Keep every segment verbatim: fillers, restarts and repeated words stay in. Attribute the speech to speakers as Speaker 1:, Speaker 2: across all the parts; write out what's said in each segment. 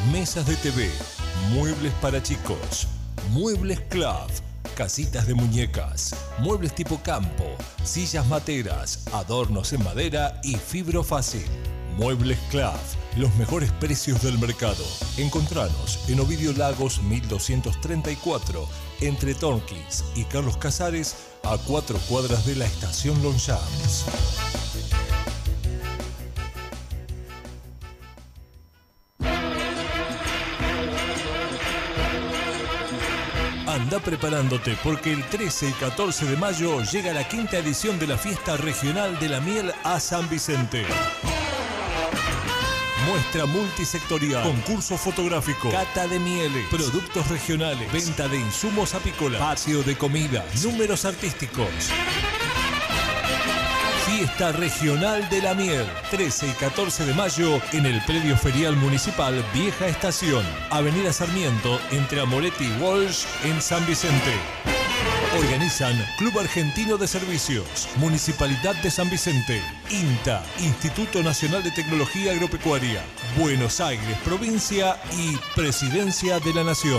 Speaker 1: mesas de T V, muebles para chicos, muebles Club, casitas de muñecas, muebles tipo campo, sillas materas, adornos en madera y fibro fácil. Muebles Club, los mejores precios del mercado. Encontranos en Ovidio Lagos mil doscientos treinta y cuatro, entre Tornquist y Carlos Casares, a cuatro cuadras de la estación Longchamps. Anda preparándote porque el trece y catorce de mayo llega la quinta edición de la Fiesta Regional de la Miel a San Vicente. Muestra multisectorial, concurso fotográfico, cata de mieles, productos regionales, venta de insumos apícolas, patio de comida, números artísticos. Fiesta Regional de la Miel, trece y catorce de mayo en el Predio Ferial Municipal Vieja Estación, Avenida Sarmiento, entre Amoretti y Walsh, en San Vicente. Organizan Club Argentino de Servicios, Municipalidad de San Vicente, INTA, Instituto Nacional de Tecnología Agropecuaria, Buenos Aires, Provincia y Presidencia de la Nación.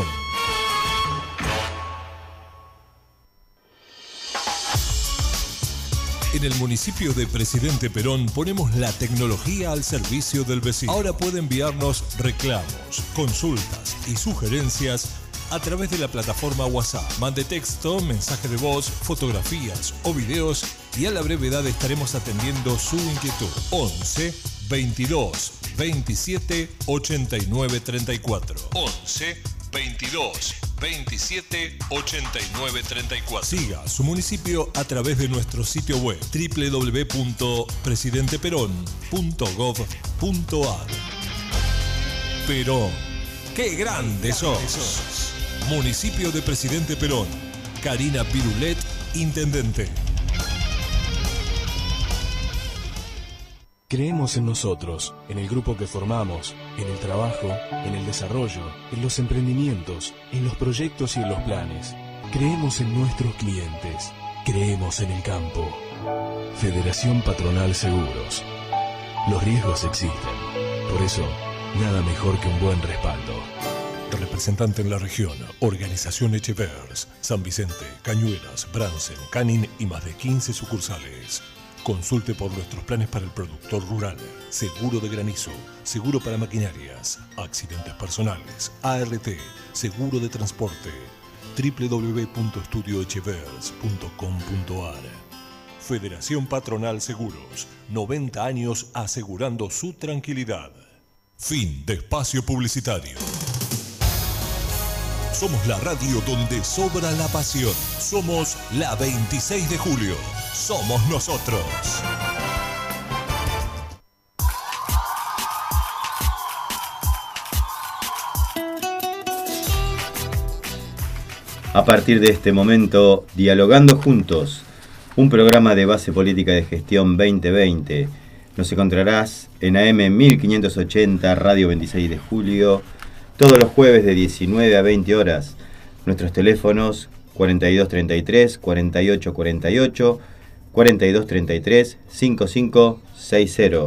Speaker 1: En el municipio de Presidente Perón ponemos la tecnología al servicio del vecino. Ahora puede enviarnos reclamos, consultas y sugerencias a través de la plataforma WhatsApp. Mande texto, mensaje de voz, fotografías o videos y a la brevedad estaremos atendiendo su inquietud. once, veintidós, veintisiete, ochenta y nueve, treinta y cuatro. once, veintidós, veintisiete, ochenta y nueve, treinta y cuatro. Siga su municipio a través de nuestro sitio web doble u doble u doble u punto presidente perón punto gov punto ar. Perón, ¡qué grande sos! Municipio de Presidente Perón. Karina Pirulet, Intendente.
Speaker 2: Creemos en nosotros, en el grupo que formamos, en el trabajo, en el desarrollo, en los emprendimientos, en los proyectos y en los planes. Creemos en nuestros clientes. Creemos en el campo. Federación Patronal Seguros. Los riesgos existen. Por eso, nada mejor que un buen respaldo.
Speaker 1: Representante en la región, Organización Echevers, San Vicente, Cañuelas, Bransen, Canin y más de quince sucursales. Consulte por nuestros planes para el productor rural, seguro de granizo, seguro para maquinarias, accidentes personales, A R T, seguro de transporte. doble u doble u doble u punto estudio echevers punto com punto ar. Federación Patronal Seguros, noventa años asegurando su tranquilidad. Fin de espacio publicitario. Somos la radio donde sobra la pasión. Somos la veintiséis de julio. Somos nosotros.
Speaker 3: A partir de este momento, Dialogando Juntos, un programa de base política de gestión veinte veinte. Nos encontrarás en A M mil quinientos ochenta, Radio veintiséis de julio, todos los jueves de diecinueve a veinte horas. Nuestros teléfonos cuarenta y dos treinta y tres, cuarenta y ocho cuarenta y ocho, cuarenta y dos treinta y tres, cincuenta y cinco sesenta.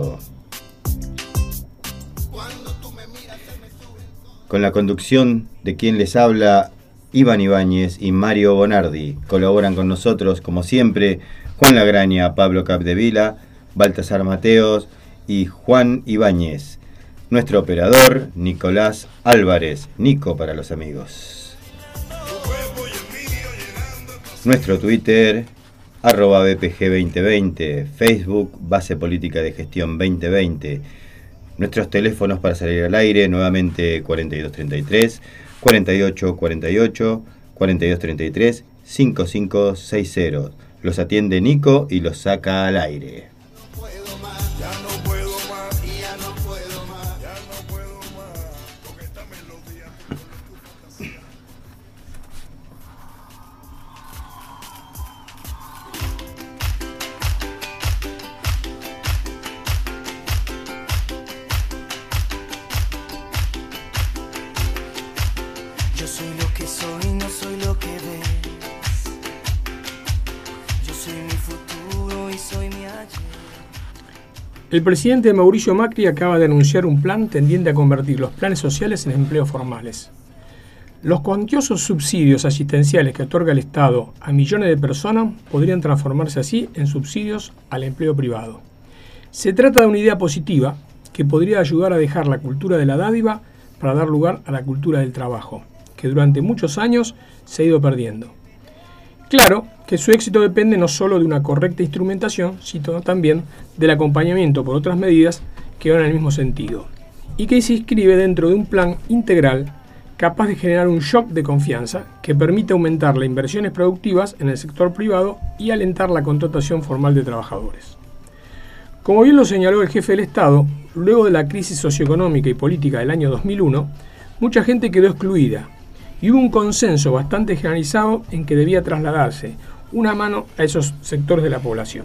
Speaker 3: Con la conducción de quien les habla, Iván Ibáñez y Mario Bonardi. Colaboran con nosotros, como siempre, Juan Lagraña, Pablo Capdevila, Baltasar Mateos y Juan Ibáñez. Nuestro operador, Nicolás Álvarez, Nico para los amigos. Nuestro Twitter, arroba B P G veinte veinte, Facebook, Base Política de Gestión veinte veinte. Nuestros teléfonos para salir al aire, nuevamente cuarenta y dos treinta y tres, cuarenta y ocho cuarenta y ocho, cuarenta y dos treinta y tres, cincuenta y cinco sesenta. Los atiende Nico y los saca al aire.
Speaker 4: El presidente Mauricio Macri acaba de anunciar un plan tendiente a convertir los planes sociales en empleos formales. Los cuantiosos subsidios asistenciales que otorga el Estado a millones de personas podrían transformarse así en subsidios al empleo privado. Se trata de una idea positiva que podría ayudar a dejar la cultura de la dádiva para dar lugar a la cultura del trabajo, que durante muchos años se ha ido perdiendo. Claro que su éxito depende no solo de una correcta instrumentación, sino también del acompañamiento por otras medidas que van en el mismo sentido, y que se inscribe dentro de un plan integral capaz de generar un shock de confianza que permite aumentar las inversiones productivas en el sector privado y alentar la contratación formal de trabajadores. Como bien lo señaló el jefe del Estado, luego de la crisis socioeconómica y política del año dos mil uno, mucha gente quedó excluida y hubo un consenso bastante generalizado en que debía trasladarse una mano a esos sectores de la población.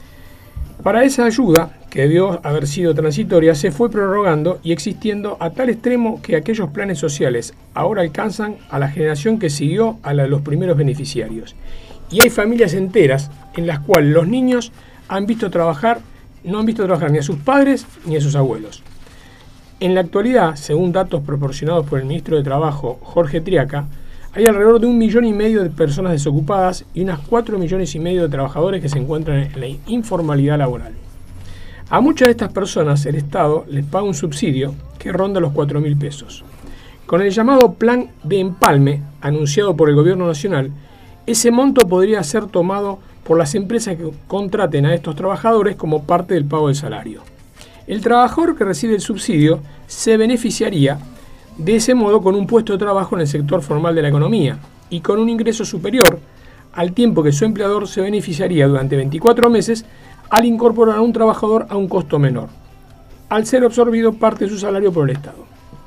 Speaker 4: Para esa ayuda, que debió haber sido transitoria, se fue prorrogando y existiendo a tal extremo que aquellos planes sociales ahora alcanzan a la generación que siguió a la de los primeros beneficiarios. Y hay familias enteras en las cuales los niños han visto trabajar, no han visto trabajar ni a sus padres ni a sus abuelos. En la actualidad, según datos proporcionados por el ministro de Trabajo, Jorge Triaca, hay alrededor de un millón y medio de personas desocupadas y unas cuatro millones y medio de trabajadores que se encuentran en la informalidad laboral. A muchas de estas personas el Estado les paga un subsidio que ronda los cuatro mil pesos. Con el llamado Plan de Empalme, anunciado por el Gobierno Nacional, ese monto podría ser tomado por las empresas que contraten a estos trabajadores como parte del pago del salario. El trabajador que recibe el subsidio se beneficiaría de ese modo con un puesto de trabajo en el sector formal de la economía y con un ingreso superior al tiempo que su empleador se beneficiaría durante veinticuatro meses al incorporar a un trabajador a un costo menor, al ser absorbido parte de su salario por el Estado.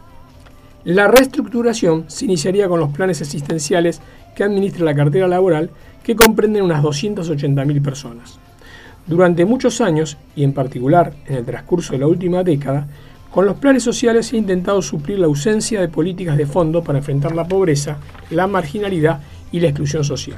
Speaker 4: La reestructuración se iniciaría con los planes asistenciales que administra la cartera laboral, que comprenden unas doscientas ochenta mil personas. Durante muchos años, y en particular en el transcurso de la última década, con los planes sociales se ha intentado suplir la ausencia de políticas de fondo para enfrentar la pobreza, la marginalidad y la exclusión social.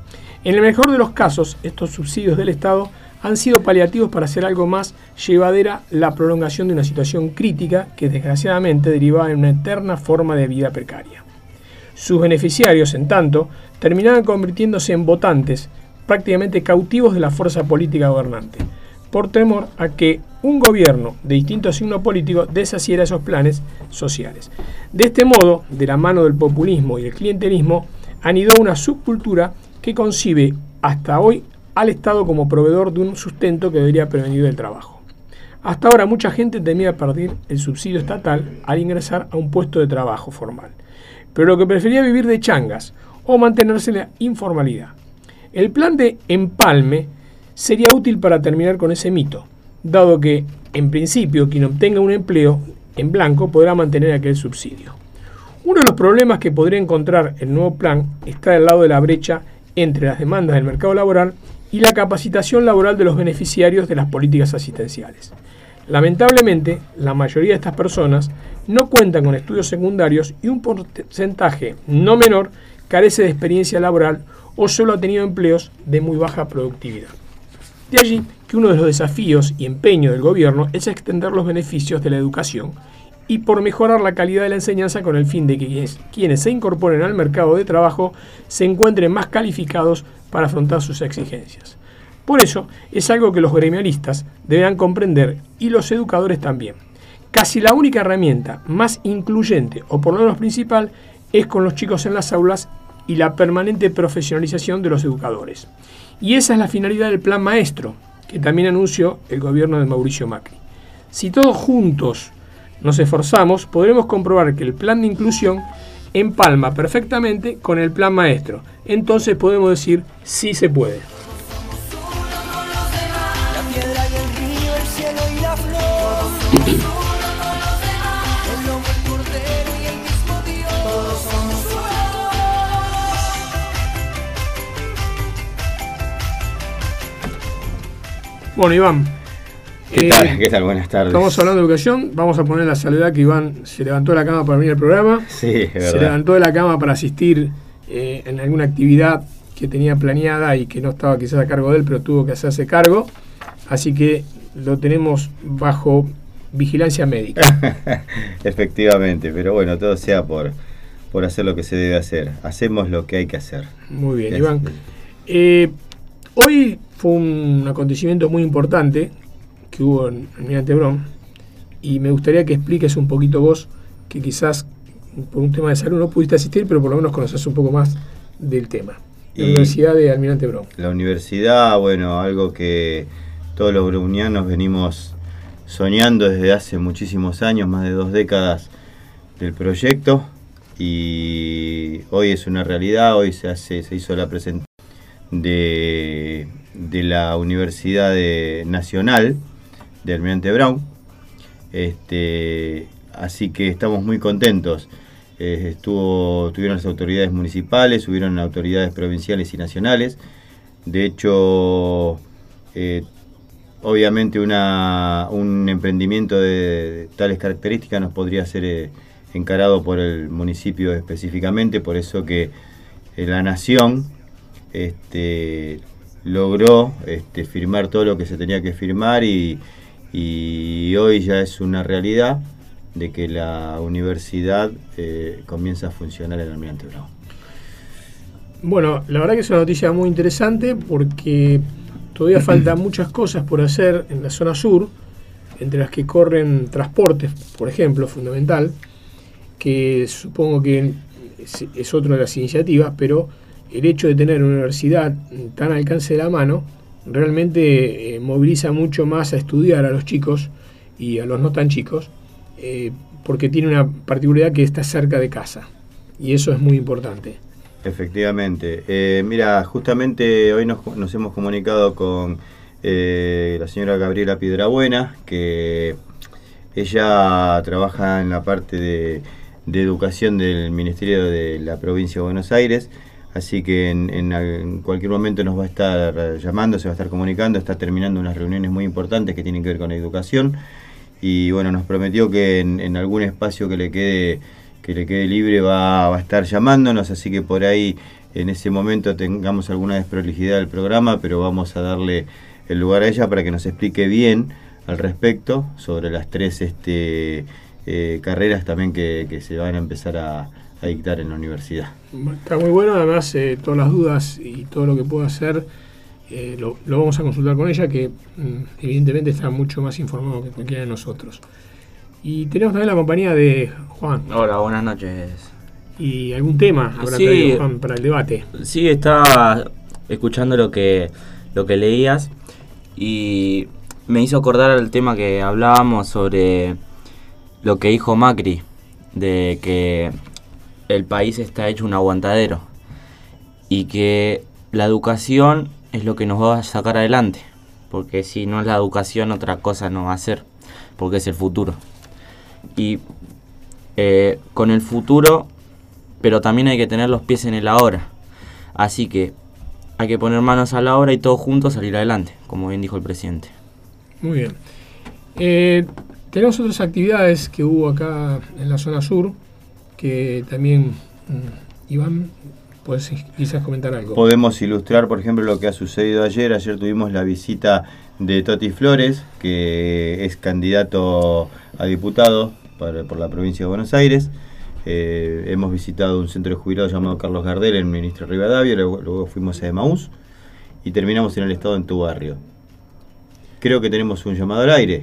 Speaker 4: En el mejor de los casos, estos subsidios del Estado han sido paliativos para hacer algo más llevadera la prolongación de una situación crítica que desgraciadamente derivaba en una eterna forma de vida precaria. Sus beneficiarios, en tanto, terminaban convirtiéndose en votantes, prácticamente cautivos de la fuerza política gobernante, por temor a que un gobierno de distinto signo político deshaciera esos planes sociales. De este modo, de la mano del populismo y el clientelismo, anidó una subcultura que concibe hasta hoy al Estado como proveedor de un sustento que debería prevenir del trabajo. Hasta ahora mucha gente temía perder el subsidio estatal al ingresar a un puesto de trabajo formal, pero lo que prefería vivir de changas o mantenerse en la informalidad. El plan de Empalme sería útil para terminar con ese mito, dado que, en principio, quien obtenga un empleo en blanco podrá mantener aquel subsidio. Uno de los problemas que podría encontrar el nuevo plan está del lado de la brecha entre las demandas del mercado laboral y la capacitación laboral de los beneficiarios de las políticas asistenciales. Lamentablemente, la mayoría de estas personas no cuentan con estudios secundarios y un porcentaje no menor carece de experiencia laboral o solo ha tenido empleos de muy baja productividad. De allí que uno de los desafíos y empeños del gobierno es extender los beneficios de la educación y por mejorar la calidad de la enseñanza con el fin de que quienes, quienes se incorporen al mercado de trabajo se encuentren más calificados para afrontar sus exigencias. Por eso es algo que los gremialistas deberán comprender y los educadores también. Casi la única herramienta más incluyente o por lo menos principal es con los chicos en las aulas y la permanente profesionalización de los educadores. Y esa es la finalidad del Plan Maestro, que también anunció el gobierno de Mauricio Macri. Si todos juntos nos esforzamos, podremos comprobar que el plan de inclusión empalma perfectamente con el Plan Maestro. Entonces podemos decir, sí se puede. Bueno, Iván,
Speaker 3: ¿Qué
Speaker 4: eh,
Speaker 3: tal? ¿Qué tal? Buenas tardes.
Speaker 4: Estamos hablando de educación. Vamos a poner la salvedad que Iván se levantó de la cama para venir al programa.
Speaker 3: Sí, es verdad.
Speaker 4: Se levantó de la cama para asistir eh, en alguna actividad que tenía planeada y que no estaba quizás a cargo de él, pero tuvo que hacerse cargo. Así que lo tenemos bajo vigilancia médica.
Speaker 3: Efectivamente, pero bueno, todo sea por, por hacer lo que se debe hacer. Hacemos lo que hay que hacer.
Speaker 4: Muy bien,
Speaker 3: Es,
Speaker 4: Iván. Eh, hoy fue un acontecimiento muy importante que hubo en Almirante Brown, y me gustaría que expliques un poquito vos, que quizás por un tema de salud no pudiste asistir, pero por lo menos conoces un poco más del tema. La
Speaker 3: Y
Speaker 4: Universidad de Almirante Brown.
Speaker 3: la universidad, bueno, algo que todos los brownianos venimos soñando desde hace muchísimos años, más de dos décadas del proyecto, y hoy es una realidad. Hoy se hace, se hizo la presentación de, de la Universidad de, Nacional de Almirante Brown. Este, así que estamos muy contentos. Eh, estuvo, estuvieron las autoridades municipales, hubieron autoridades provinciales y nacionales. De hecho, eh, obviamente una, un emprendimiento de tales características nos podría ser eh, encarado por el municipio específicamente, por eso que eh, la Nación este, logró este, firmar todo lo que se tenía que firmar, y, y hoy ya es una realidad de que la universidad eh, comienza a funcionar en Almirante Brown.
Speaker 4: Bueno, la verdad que es una noticia muy interesante porque todavía faltan muchas cosas por hacer en la zona sur, entre las que corren transportes, por ejemplo, fundamental, que supongo que es, es otra de las iniciativas, pero el hecho de tener una universidad tan al alcance de la mano realmente eh, moviliza mucho más a estudiar a los chicos y a los no tan chicos, eh, porque tiene una particularidad que está cerca de casa, y eso es muy importante.
Speaker 3: Efectivamente. Eh, mira, justamente hoy nos, nos hemos comunicado con eh, la señora Gabriela Piedrabuena, que ella trabaja en la parte de, de educación del Ministerio de la Provincia de Buenos Aires, así que en, en, en cualquier momento nos va a estar llamando, se va a estar comunicando, está terminando unas reuniones muy importantes que tienen que ver con la educación, y bueno, nos prometió que en, en algún espacio que le quede que le quede libre va, va a estar llamándonos, así que por ahí en ese momento tengamos alguna desprolijidad del programa, pero vamos a darle el lugar a ella para que nos explique bien al respecto sobre las tres este, eh, carreras también que, que se van a empezar a, a dictar en la universidad.
Speaker 4: Está muy bueno, además eh, todas las dudas y todo lo que pueda hacer eh, lo, lo vamos a consultar con ella, que mm, evidentemente está mucho más informado que cualquiera de nosotros. Y tenemos también la compañía de Juan.
Speaker 5: Hola, buenas noches.
Speaker 4: ¿Y algún tema habrá
Speaker 5: Sí.
Speaker 4: traído Juan para el debate?
Speaker 5: Sí, estaba escuchando lo que lo que leías y me hizo acordar el tema que hablábamos sobre lo que dijo Macri, de que el país está hecho un aguantadero y que la educación es lo que nos va a sacar adelante, porque si no es la educación otra cosa no va a ser, porque es el futuro. Y eh, con el futuro, pero también hay que tener los pies en el ahora. Así que hay que poner manos a la obra y todos juntos salir adelante, como bien dijo el presidente.
Speaker 4: Muy bien. Eh, tenemos otras actividades que hubo acá en la zona sur, que también, mm, Iván, puedes quizás comentar algo.
Speaker 3: Podemos ilustrar, por ejemplo, lo que ha sucedido ayer. Ayer tuvimos la visita de Toti Flores, que es candidato a diputado para, por la provincia de Buenos Aires. Eh, hemos visitado un centro de jubilados llamado Carlos Gardel en Ministro Rivadavia, luego, luego fuimos a Emaús y terminamos en el estado en tu barrio. Creo que tenemos un llamado al aire.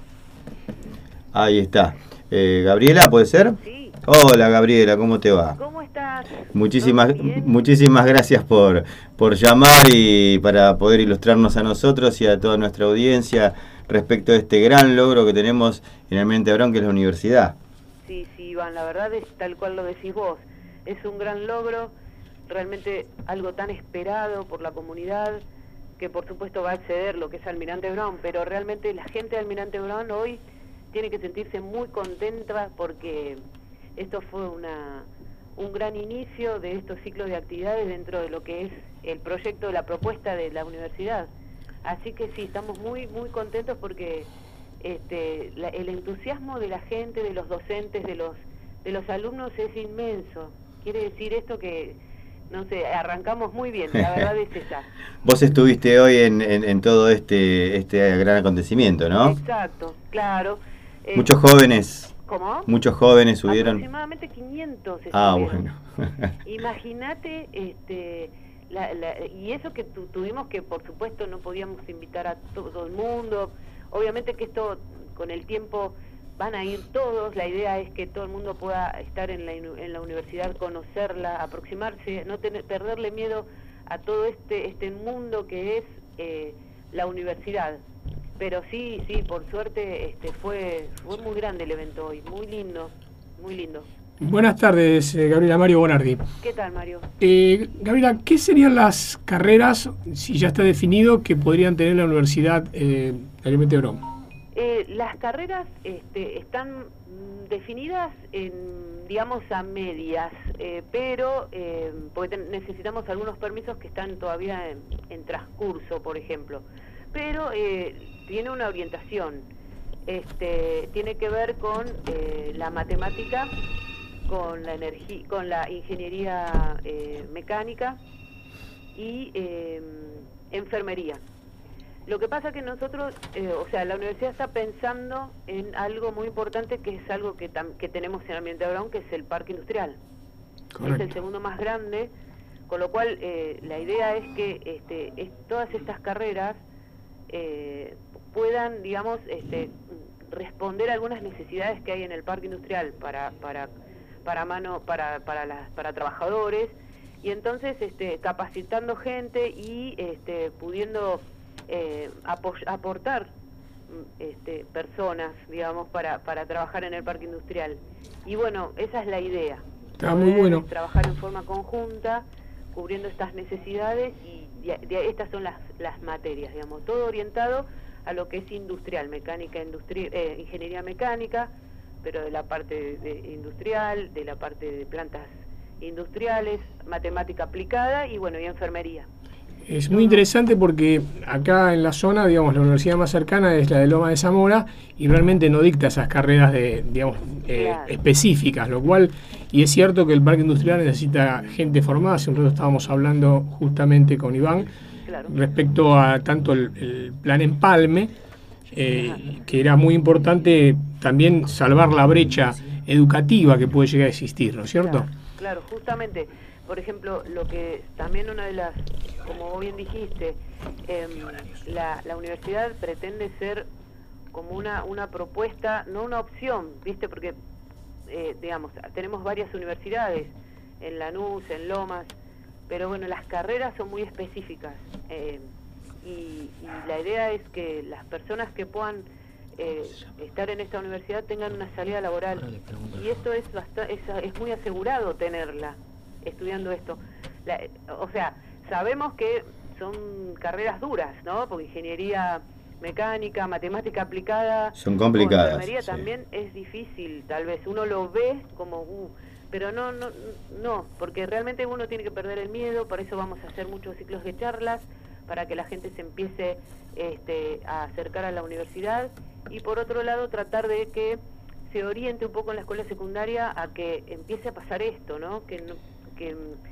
Speaker 3: Ahí está. Eh, Gabriela, ¿puede ser?
Speaker 6: Sí.
Speaker 3: Hola Gabriela, ¿cómo te va?
Speaker 6: ¿Cómo estás?
Speaker 3: Muchísimas,
Speaker 6: ¿Todo bien?
Speaker 3: muchísimas gracias por, por llamar y para poder ilustrarnos a nosotros y a toda nuestra audiencia respecto a este gran logro que tenemos en Almirante Brown, que es la universidad.
Speaker 6: Sí, sí, Iván, la verdad es tal cual lo decís vos. Es un gran logro, realmente algo tan esperado por la comunidad, que por supuesto va a acceder lo que es Almirante Brown, pero realmente la gente de Almirante Brown hoy tiene que sentirse muy contenta porque esto fue una, un gran inicio de estos ciclos de actividades dentro de lo que es el proyecto, la propuesta de la universidad. Así que sí, estamos muy muy contentos porque este, la, el entusiasmo de la gente, de los docentes, de los de los alumnos es inmenso. Quiere decir esto que no sé, arrancamos muy bien, la verdad es esa.
Speaker 3: Vos estuviste hoy en, en, en todo este, este gran acontecimiento, ¿no?
Speaker 6: Exacto, claro. Eh,
Speaker 3: Muchos jóvenes.
Speaker 6: ¿Cómo?
Speaker 3: Muchos jóvenes subieron.
Speaker 6: Aproximadamente quinientos
Speaker 3: Ah,
Speaker 6: estuvieron.
Speaker 3: bueno.
Speaker 6: Imagínate, este, la, la, y eso que tu, tuvimos que, por supuesto, no podíamos invitar a todo el mundo. Obviamente que esto, con el tiempo, van a ir todos. La idea es que todo el mundo pueda estar en la, en la universidad, conocerla, aproximarse, no tener, perderle miedo a todo este, este mundo que es eh, la universidad. Pero sí, sí, por suerte este, fue, fue muy grande el evento hoy, muy lindo, muy lindo.
Speaker 4: Buenas tardes, eh, Gabriela. Mario Bonardi.
Speaker 6: ¿Qué tal, Mario?
Speaker 4: Eh, Gabriela, ¿qué serían las carreras, si ya está definido, que podrían tener la Universidad eh, Clemente Brown?
Speaker 6: Eh, las carreras este, están mm, definidas en, digamos, a medias, eh, pero eh, porque ten, necesitamos algunos permisos que están todavía en, en transcurso, por ejemplo. Pero eh, tiene una orientación, este, tiene que ver con eh, la matemática, con la energía, con la ingeniería eh, mecánica y eh, enfermería. Lo que pasa que nosotros, eh, o sea, la universidad está pensando en algo muy importante, que es algo que, tam que tenemos en Almirante Brown, que es el parque industrial. Correcto. Es el segundo más grande, con lo cual eh, la idea es que este, es, todas estas carreras eh, puedan, digamos, este, responder a algunas necesidades que hay en el parque industrial para para para mano para para las para trabajadores, y entonces este, capacitando gente y este, pudiendo eh, aportar este, personas, digamos, para para trabajar en el parque industrial. Y bueno, esa es la idea.
Speaker 4: Está muy bueno.
Speaker 6: Trabajar en forma conjunta, cubriendo estas necesidades, y, y, y estas son las, las materias, digamos, todo orientado a lo que es industrial, mecánica, industri eh, ingeniería mecánica, pero de la parte de, de industrial, de la parte de plantas industriales, matemática aplicada y bueno, y enfermería.
Speaker 4: Es muy interesante porque acá en la zona, digamos, la universidad más cercana es la de Loma de Zamora y realmente no dicta esas carreras de, digamos, eh, claro. específicas, lo cual, y es cierto que el parque industrial necesita gente formada. Hace un rato estábamos hablando justamente con Iván, claro, respecto a tanto el, el plan Empalme, eh, que era muy importante también salvar la brecha educativa que puede llegar a existir, ¿no es cierto?
Speaker 6: Claro, claro, justamente. Por ejemplo, lo que también una de las, como bien dijiste, eh, la, la universidad pretende ser como una, una propuesta, no una opción, ¿viste? Porque, eh, digamos, tenemos varias universidades, en Lanús, en Lomas, pero bueno, las carreras son muy específicas, eh, y, y la idea es que las personas que puedan eh, estar en esta universidad tengan una salida laboral, y esto es, es, es muy asegurado tenerla estudiando esto. La, o sea, sabemos que son carreras duras, ¿no? Porque ingeniería mecánica, matemática aplicada,
Speaker 3: son complicadas.
Speaker 6: Enfermería
Speaker 3: sí.
Speaker 6: también es difícil, tal vez uno lo ve como, uh, pero no, no, no, porque realmente uno tiene que perder el miedo. Por eso vamos a hacer muchos ciclos de charlas para que la gente se empiece este, a acercar a la universidad, y por otro lado tratar de que se oriente un poco en la escuela secundaria a que empiece a pasar esto, ¿no? Que no, que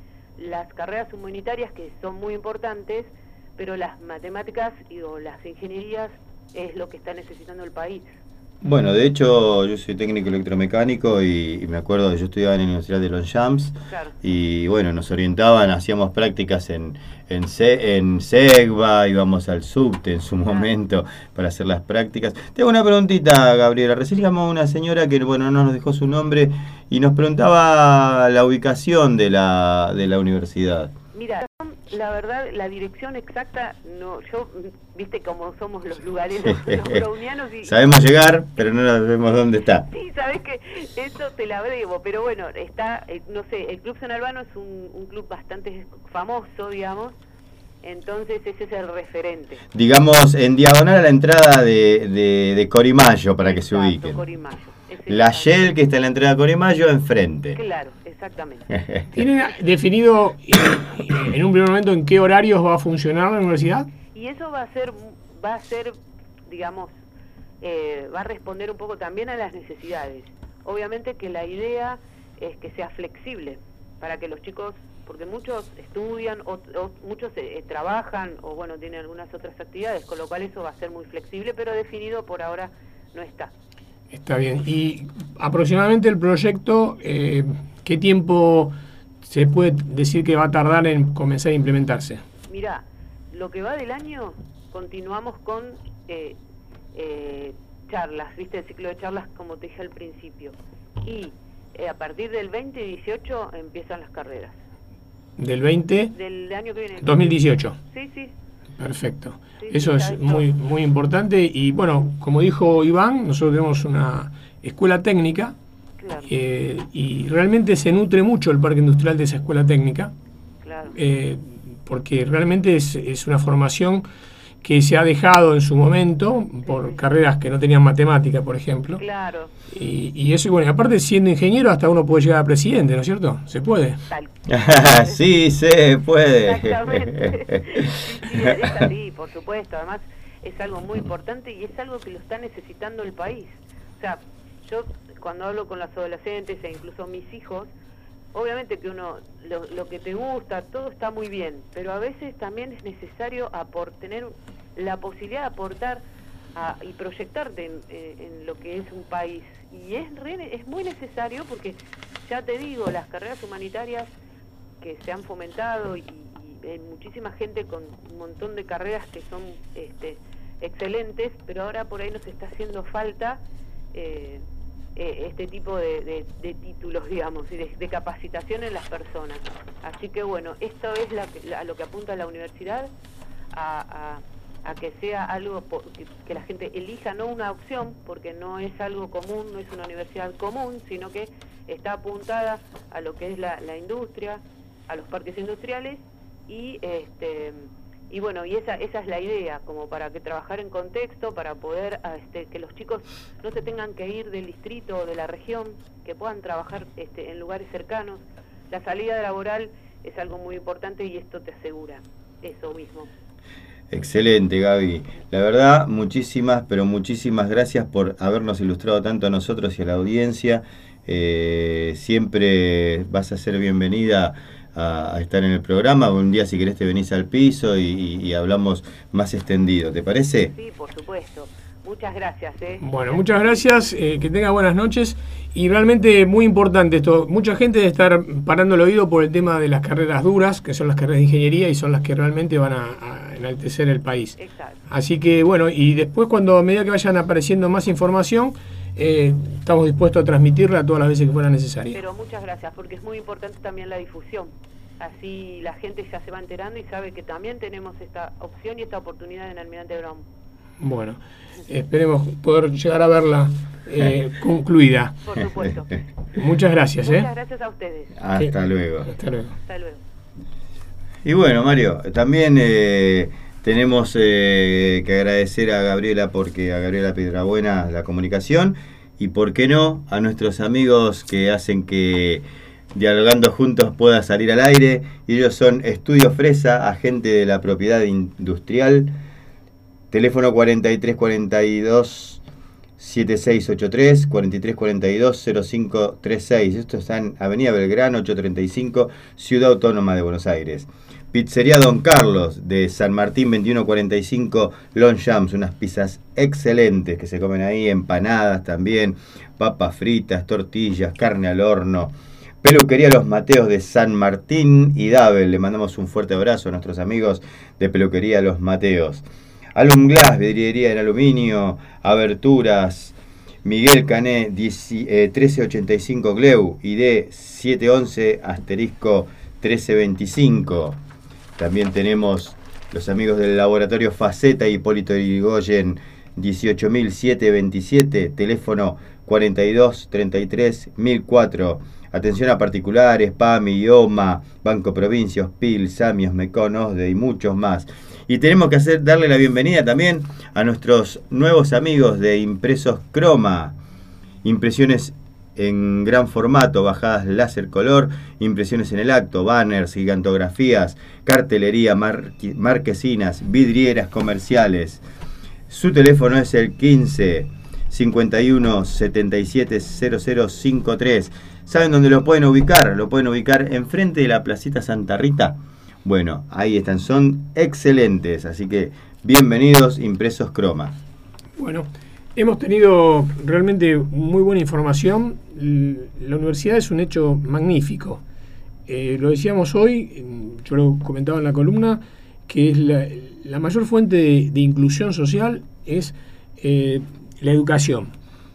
Speaker 6: las carreras humanitarias, que son muy importantes, pero las matemáticas y o las ingenierías es lo que está necesitando el país.
Speaker 3: Bueno, de hecho yo soy técnico electromecánico y, y me acuerdo que yo estudiaba en la Universidad de Longchamps, claro, y bueno, nos orientaban, hacíamos prácticas en en, C, en SEGBA, íbamos al subte en su claro. momento para hacer las prácticas. Tengo una preguntita, Gabriela. Recién llamó una señora que bueno no nos dejó su nombre y nos preguntaba la ubicación de la de la universidad.
Speaker 6: Mira, la verdad, la dirección exacta, no, yo, viste cómo somos los lugareños, los brownianos. Y,
Speaker 3: sabemos llegar, pero no sabemos dónde está.
Speaker 6: Sí, sabes que eso te la debo, pero bueno, está, eh, no sé, el Club San Albano es un, un club bastante famoso, digamos, entonces ese es el referente.
Speaker 3: Digamos, en diagonal a la entrada de, de, de Corimayo, para Exacto, que se ubiquen.
Speaker 6: Corimayo.
Speaker 3: La Shell, que está en la entrada de Corimayo, enfrente.
Speaker 6: Claro, exactamente.
Speaker 4: ¿Tienen definido en un primer momento en qué horarios va a funcionar la universidad?
Speaker 6: Y eso va a ser, va a ser, digamos, eh, va a responder un poco también a las necesidades. Obviamente que la idea es que sea flexible para que los chicos, porque muchos estudian, o, o muchos eh, trabajan, o bueno, tienen algunas otras actividades, con lo cual eso va a ser muy flexible, pero definido por ahora no está.
Speaker 4: Está bien. Y aproximadamente el proyecto, eh, ¿qué tiempo se puede decir que va a tardar en comenzar a implementarse?
Speaker 6: Mirá, lo que va del año, continuamos con eh, eh, charlas, ¿viste? El ciclo de charlas, como te dije al principio. Y eh, a partir del veinte dieciocho empiezan las carreras.
Speaker 4: ¿Del veinte?
Speaker 6: Del año que viene.
Speaker 4: dos mil dieciocho.
Speaker 6: Sí, sí.
Speaker 4: Perfecto.
Speaker 6: Sí,
Speaker 4: Eso
Speaker 6: sí,
Speaker 4: es
Speaker 6: está
Speaker 4: muy
Speaker 6: hecho.
Speaker 4: muy importante. Y bueno, como dijo Iván, nosotros tenemos una escuela técnica.
Speaker 6: Claro,
Speaker 4: Eh, y realmente se nutre mucho el parque industrial de esa escuela técnica,
Speaker 6: claro.
Speaker 4: eh, porque realmente es, es una formación que se ha dejado en su momento por
Speaker 6: sí.
Speaker 4: carreras que no tenían matemática, por ejemplo.
Speaker 6: Claro,
Speaker 4: Y, y eso, y bueno, aparte siendo ingeniero hasta uno puede llegar a presidente, ¿no es cierto? Se puede.
Speaker 6: tal.
Speaker 3: Sí, se puede.
Speaker 6: Exactamente. Sí, sí, es así, por supuesto. Además, es algo muy importante y es algo que lo está necesitando el país. O sea, yo cuando hablo con las adolescentes e incluso mis hijos, obviamente que uno, lo, lo que te gusta, todo está muy bien, pero a veces también es necesario apor, tener la posibilidad de aportar a, y proyectarte en, en, en lo que es un país. Y es, re, es muy necesario porque, ya te digo, las carreras humanitarias que se han fomentado y, y hay muchísima gente con un montón de carreras que son este, excelentes, pero ahora por ahí nos está haciendo falta eh, eh, este tipo de, de, de títulos, digamos, y de, de capacitación en las personas. Así que bueno, esto es la, la, a lo que apunta la universidad, a, a, a que sea algo por, que, que la gente elija, no una opción, porque no es algo común, no es una universidad común, sino que está apuntada a lo que es la, la industria, a los parques industriales y este y bueno, y esa esa es la idea, como para que trabajar en contexto, para poder este, que los chicos no se tengan que ir del distrito o de la región, que puedan trabajar este, en lugares cercanos. La salida laboral es algo muy importante y esto te asegura eso mismo.
Speaker 3: Excelente, Gaby. La verdad, muchísimas, pero muchísimas gracias por habernos ilustrado tanto a nosotros y a la audiencia. Eh, siempre vas a ser bienvenida a, a estar en el programa. Un día, si querés, te venís al piso y, y, y hablamos más extendido. ¿Te parece?
Speaker 6: Sí, por supuesto. Muchas gracias. ¿eh?
Speaker 4: Bueno, muchas gracias, eh, que tenga buenas noches. Y realmente muy importante esto, mucha gente debe estar parando el oído por el tema de las carreras duras, que son las carreras de ingeniería y son las que realmente van a, a enaltecer el país.
Speaker 6: Exacto.
Speaker 4: Así que bueno, y después cuando a medida que vayan apareciendo más información, eh, estamos dispuestos a transmitirla todas las veces que fuera necesaria.
Speaker 6: Pero muchas gracias, porque es muy importante también la difusión. Así la gente ya se va enterando y sabe que también tenemos esta opción y esta oportunidad en Almirante Brown.
Speaker 4: Bueno, esperemos poder llegar a verla eh, concluida.
Speaker 6: Por supuesto.
Speaker 4: Muchas gracias.
Speaker 6: Muchas
Speaker 4: ¿eh?
Speaker 6: gracias a ustedes.
Speaker 3: Hasta
Speaker 4: Sí.
Speaker 3: luego.
Speaker 4: Hasta luego.
Speaker 6: Hasta luego.
Speaker 3: Y bueno, Mario, también eh, tenemos eh, que agradecer a Gabriela, porque a Gabriela Piedrabuena la comunicación, y por qué no, a nuestros amigos que hacen que Dialogando Juntos pueda salir al aire. Y ellos son Estudio Fresa, agente de la propiedad industrial, teléfono cuarenta y tres cuarenta y dos setenta y seis ochenta y tres, cuarenta y tres cuarenta y dos cero cinco treinta y seis. Esto está en Avenida Belgrano ochocientos treinta y cinco, Ciudad Autónoma de Buenos Aires. Pizzería Don Carlos de San Martín veintiuno cuarenta y cinco, Longchamps, unas pizzas excelentes que se comen ahí, empanadas también, papas fritas, tortillas, carne al horno. Peluquería Los Mateos de San Martín y Dabel, le mandamos un fuerte abrazo a nuestros amigos de Peluquería Los Mateos. Alum Glass, vidriería en aluminio, aberturas, Miguel Cané, trece ochenta y cinco Gleu, I D setecientos once asterisco trece veinticinco. También tenemos los amigos del laboratorio Faceta, Hipólito Yrigoyen, dieciocho mil setecientos veintisiete, teléfono cuarenta y dos treinta y tres mil cuatro. Atención a particulares, P A M I, IOMA, Banco Provincia, Ospil, Samios, Mecón, OSDE y muchos más. Y tenemos que hacer darle la bienvenida también a nuestros nuevos amigos de Impresos Croma. Impresiones en gran formato, bajadas láser color, impresiones en el acto, banners, gigantografías, cartelería, marque, marquesinas, vidrieras comerciales. Su teléfono es el quince cincuenta y uno setenta y siete cero cero cincuenta y tres. ¿Saben dónde lo pueden ubicar? Lo pueden ubicar enfrente de la Placita Santa Rita. Bueno, ahí están, son excelentes, así que bienvenidos Impresos Croma.
Speaker 4: Bueno, hemos tenido realmente muy buena información. La universidad es un hecho magnífico. Eh, lo decíamos hoy, yo lo comentaba en la columna, que es la, la mayor fuente de, de inclusión social es eh, la educación.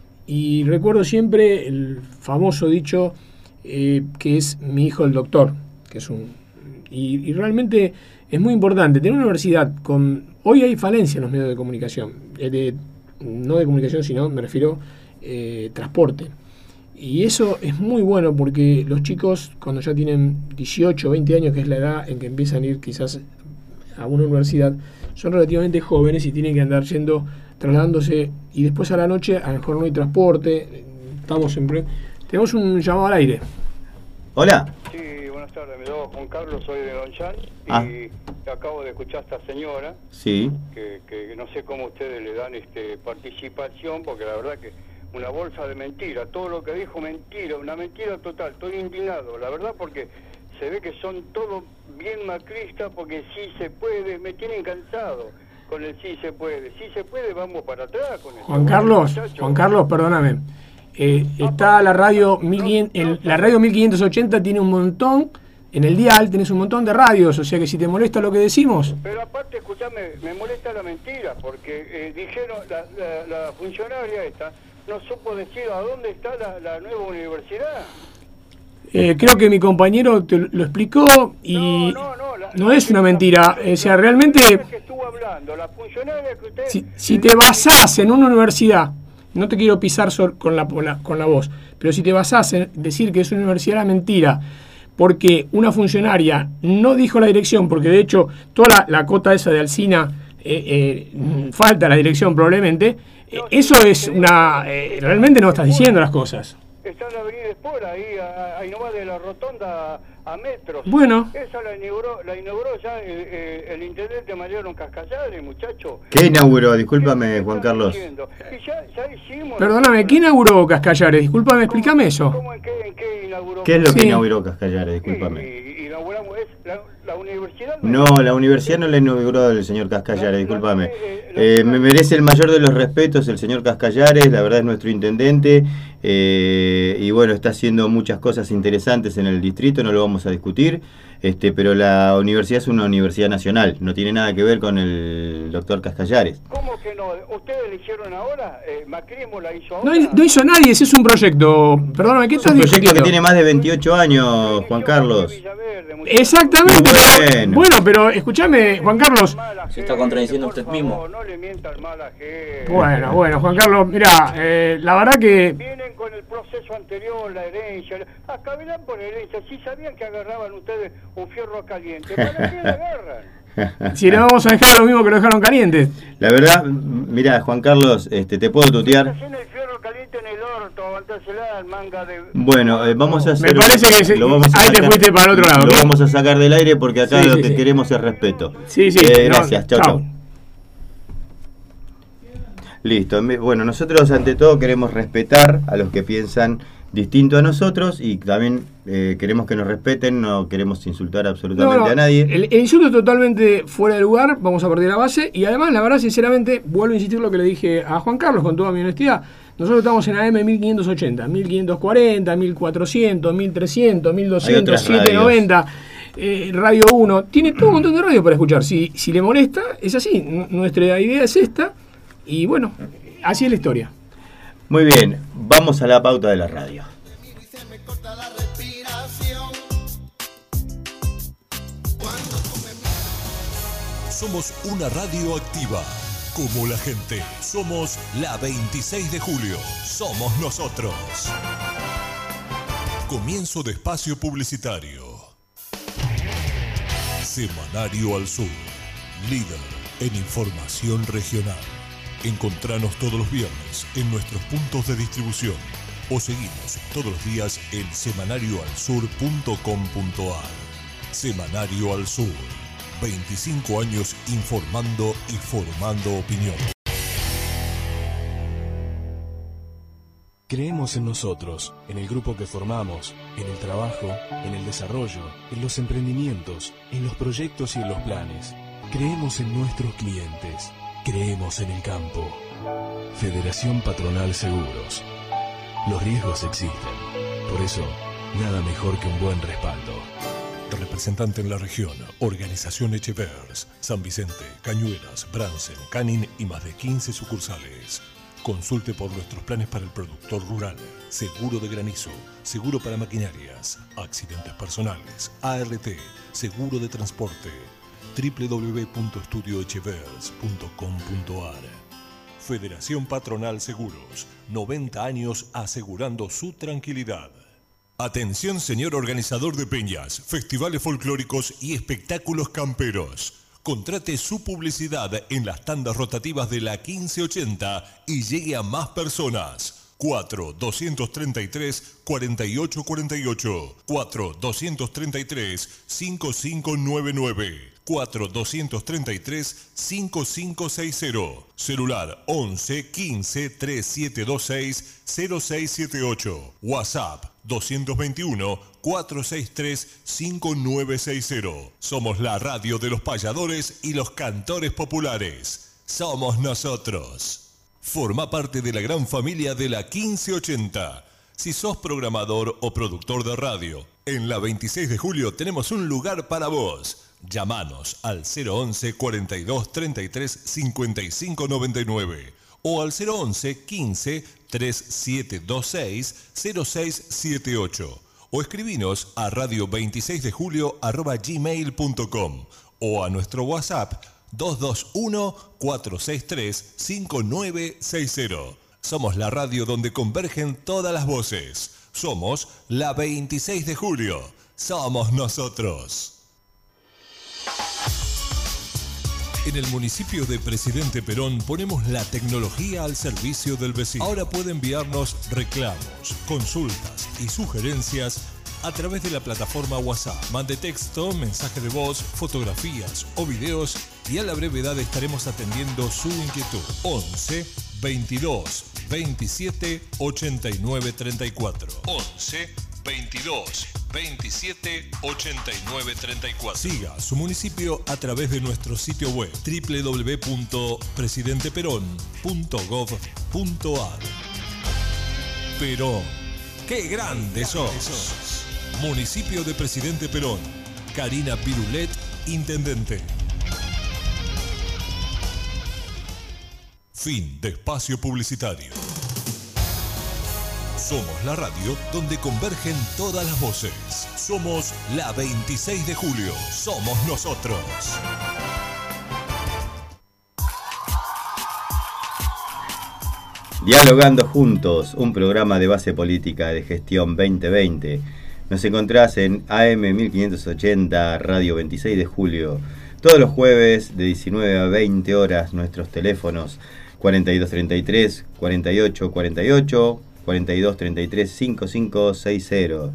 Speaker 4: Y recuerdo siempre el famoso dicho eh, que es mi hijo el doctor, que es un y, y realmente es muy importante tener una universidad con hoy hay falencia en los medios de comunicación, eh, de, no de comunicación sino me refiero eh, transporte. Y eso es muy bueno porque los chicos cuando ya tienen dieciocho, veinte años, que es la edad en que empiezan a ir quizás a una universidad, son relativamente jóvenes y tienen que andar yendo, trasladándose, y después a la noche a lo mejor no hay transporte. Estamos siempre. Tenemos un llamado al aire.
Speaker 3: Hola.
Speaker 7: Sí, buenas tardes, me llamo Juan Carlos, soy de Lonchan y
Speaker 3: Ah.
Speaker 7: acabo de escuchar a esta señora
Speaker 3: Sí.
Speaker 7: que, que no sé cómo ustedes le dan este participación, porque la verdad que una bolsa de mentira, todo lo que dijo mentira, una mentira total, estoy indignado, la verdad, porque se ve que son todos bien macristas, porque sí se puede, me tienen cansado con el sí se puede, sí se puede, vamos para atrás con esto.
Speaker 4: Juan Carlos,
Speaker 7: Muchachos.
Speaker 4: Juan Carlos, perdóname. Eh, está la radio mil quinientos, el- la radio mil quinientos ochenta tiene un montón, en el dial tenés un montón de radios, o sea que si te molesta lo que decimos,
Speaker 7: Pero aparte, escuchame, me molesta la mentira, porque eh, dijeron, la, la, la funcionaria esta no supo decir a dónde está la, la nueva universidad.
Speaker 4: eh, creo que mi compañero te lo explicó y
Speaker 7: no, no, no, la-
Speaker 4: no es una mentira. O sea,
Speaker 7: la
Speaker 4: realmente,
Speaker 7: funcionaria que estuvo hablando, la funcionaria que usted...
Speaker 4: si, si te basás en una universidad, no te quiero pisar sol- con la, con la con la voz, pero si te basás en decir que es una universidad, la mentira, porque una funcionaria no dijo la dirección, porque de hecho toda la, la cota esa de Alsina eh, eh, falta la dirección probablemente, eh, eso es una... eh, realmente no estás diciendo las cosas.
Speaker 7: Está en la avenida Espora, ahí, a- ahí nomás de la rotonda a, a metros.
Speaker 4: Bueno.
Speaker 7: Esa la inauguró, la inauguró ya el, el, el intendente Mariano Cascallares, muchacho.
Speaker 3: ¿Qué inauguró? Discúlpame, Juan Carlos.
Speaker 7: Diciendo. Y ya, ya hicimos...
Speaker 4: Perdóname, ¿quién inauguró Cascallares? Discúlpame, explícame eso.
Speaker 7: ¿Cómo en qué, en qué inauguró?
Speaker 3: ¿Qué es lo que
Speaker 4: Sí.
Speaker 3: inauguró Cascallares? Discúlpame.
Speaker 7: Y, y inauguramos, es la, la universidad...
Speaker 3: No, la universidad no la inauguró el señor Cascallares, discúlpame. Eh, me merece el mayor de los respetos el señor Cascallares, la verdad es nuestro intendente, eh, y bueno, está haciendo muchas cosas interesantes en el distrito, no lo vamos a discutir, este, pero la universidad es una universidad nacional, no tiene nada que ver con el doctor Cascallares.
Speaker 7: ¿Cómo que no? ¿Ustedes lo hicieron ahora? Eh, ¿Macrismo la hizo ahora?
Speaker 4: No, no hizo nadie, ese es un proyecto. Perdóname, ¿qué
Speaker 3: Es
Speaker 4: estás
Speaker 3: un proyecto que
Speaker 4: discutiendo?
Speaker 3: tiene más de veintiocho años, Juan Carlos.
Speaker 4: Exactamente.
Speaker 3: Bueno.
Speaker 4: Bueno, pero escúchame, Juan Carlos.
Speaker 5: Se está contradiciendo usted mismo.
Speaker 7: No le mientan mal a gente.
Speaker 4: Bueno, bueno, Juan Carlos, mira, eh, la verdad que
Speaker 7: Vienen con el proceso anterior, la herencia. Acá verán por herencia. Si sabían que agarraban ustedes un fierro caliente, ¿para qué la agarran?
Speaker 4: si le vamos a dejar lo mismo que lo dejaron calientes.
Speaker 3: La verdad, mira, Juan Carlos, este, te puedo tutear.
Speaker 7: Hacen el fierro caliente en el orto, aguantársela al manga de...
Speaker 3: Bueno, eh, vamos a hacer.
Speaker 4: Me parece que se-
Speaker 3: lo vamos a
Speaker 4: ahí te
Speaker 3: sacar-
Speaker 4: fuiste para el otro lado,
Speaker 3: Lo
Speaker 4: ¿no?
Speaker 3: vamos a sacar del aire porque acá
Speaker 4: Sí,
Speaker 3: lo
Speaker 4: sí,
Speaker 3: que
Speaker 4: sí.
Speaker 3: queremos es respeto.
Speaker 4: Sí, sí.
Speaker 3: Eh,
Speaker 4: no,
Speaker 3: gracias, chau,
Speaker 4: chau.
Speaker 3: chau. Listo. Me- Bueno, nosotros ante todo queremos respetar a los que piensan distinto a nosotros y también eh, queremos que nos respeten, no queremos insultar absolutamente
Speaker 4: No, no,
Speaker 3: a nadie.
Speaker 4: El, el insulto es totalmente fuera de lugar, vamos a partir la base. Y además, la verdad, sinceramente, vuelvo a insistir lo que le dije a Juan Carlos con toda mi honestidad. Nosotros estamos en A M mil quinientos ochenta, mil quinientos cuarenta, mil cuatrocientos, mil trescientos, mil doscientos,
Speaker 3: otras
Speaker 4: setecientos noventa, eh, Radio uno. Tiene todo un montón de radios para escuchar. Si, si le molesta, es así. N- nuestra idea es esta. Y bueno, así es la historia.
Speaker 3: Muy bien, vamos a la pauta de la radio.
Speaker 1: Somos una radio activa, como la gente. Somos la veintiséis de julio. Somos nosotros. Comienzo de espacio publicitario. Semanario al Sur. Líder en información regional. Encontranos todos los viernes en nuestros puntos de distribución o seguimos todos los días en semanario al sur punto com punto ar. Semanario al Sur. veinticinco años informando y formando opinión.
Speaker 2: Creemos en nosotros, en el grupo que formamos, en el trabajo, en el desarrollo, en los emprendimientos, en los proyectos y en los planes. Creemos en nuestros clientes. Creemos en el campo. Federación Patronal Seguros. Los riesgos existen. Por eso, nada mejor que un buen respaldo.
Speaker 1: Representante en la región, Organización Echevers, San Vicente, Cañuelas, Bransen, Canin y más de quince sucursales. Consulte por nuestros planes para el productor rural, seguro de granizo, seguro para maquinarias, accidentes personales, A R T, seguro de transporte, doble u doble u doble u punto estudio echevers punto com punto a r. Federación Patronal Seguros, noventa años asegurando su tranquilidad. Atención señor organizador de peñas, festivales folclóricos y espectáculos camperos. Contrate su publicidad en las tandas rotativas de la quince ochenta y llegue a más personas. cuatro doscientos treinta y tres cuarenta y ocho cuarenta y ocho, cuatro doscientos treinta y tres cincuenta y cinco noventa y nueve, cuatro doscientos treinta y tres cincuenta y cinco sesenta, celular once quince treinta y siete veintiséis cero seis siete ocho, WhatsApp doscientos veintiuno cuatrocientos sesenta y tres cincuenta y nueve sesenta. Somos la radio de los payadores y los cantores populares. Somos nosotros. Forma parte de la gran familia de la quince ochenta. Si sos programador o productor de radio, en la veintiséis de julio tenemos un lugar para vos. Llámanos al cero once cuarenta y dos treinta y tres cincuenta y cinco noventa y nueve o al cero once quince treinta y siete veintiséis cero seis siete ocho o escribinos a radio veintiséis de julio arroba gmail punto com o a nuestro WhatsApp dos dos uno cuatro seis tres cinco nueve seis cero. Somos la radio donde convergen todas las voces. Somos la veintiséis de julio. Somos nosotros. En el municipio de Presidente Perón ponemos la tecnología al servicio del vecino. Ahora puede enviarnos reclamos, consultas y sugerencias a través de la plataforma WhatsApp. Mande texto, mensaje de voz, fotografías o videos y a la brevedad estaremos atendiendo su inquietud. once veintidós veintisiete ochenta y nueve treinta y cuatro. once veintidós veintisiete ochenta y nueve treinta y cuatro. Siga su municipio a través de nuestro sitio web doble u doble u doble u punto presidente perón punto gov punto a r. Perón, ¡qué grande sos! Municipio de Presidente Perón. Karina Pirulet, intendente. Fin de espacio publicitario. Somos la radio donde convergen todas las voces. Somos la veintiséis de julio. Somos nosotros.
Speaker 3: Dialogando Juntos, un programa de base política de gestión veinte veinte. Nos encontrás en A M mil quinientos ochenta, Radio veintiséis de julio. Todos los jueves de diecinueve a veinte horas, nuestros teléfonos cuarenta y dos treinta y tres cuarenta y ocho cuarenta y ocho, cuarenta y dos treinta y tres cincuenta y cinco sesenta.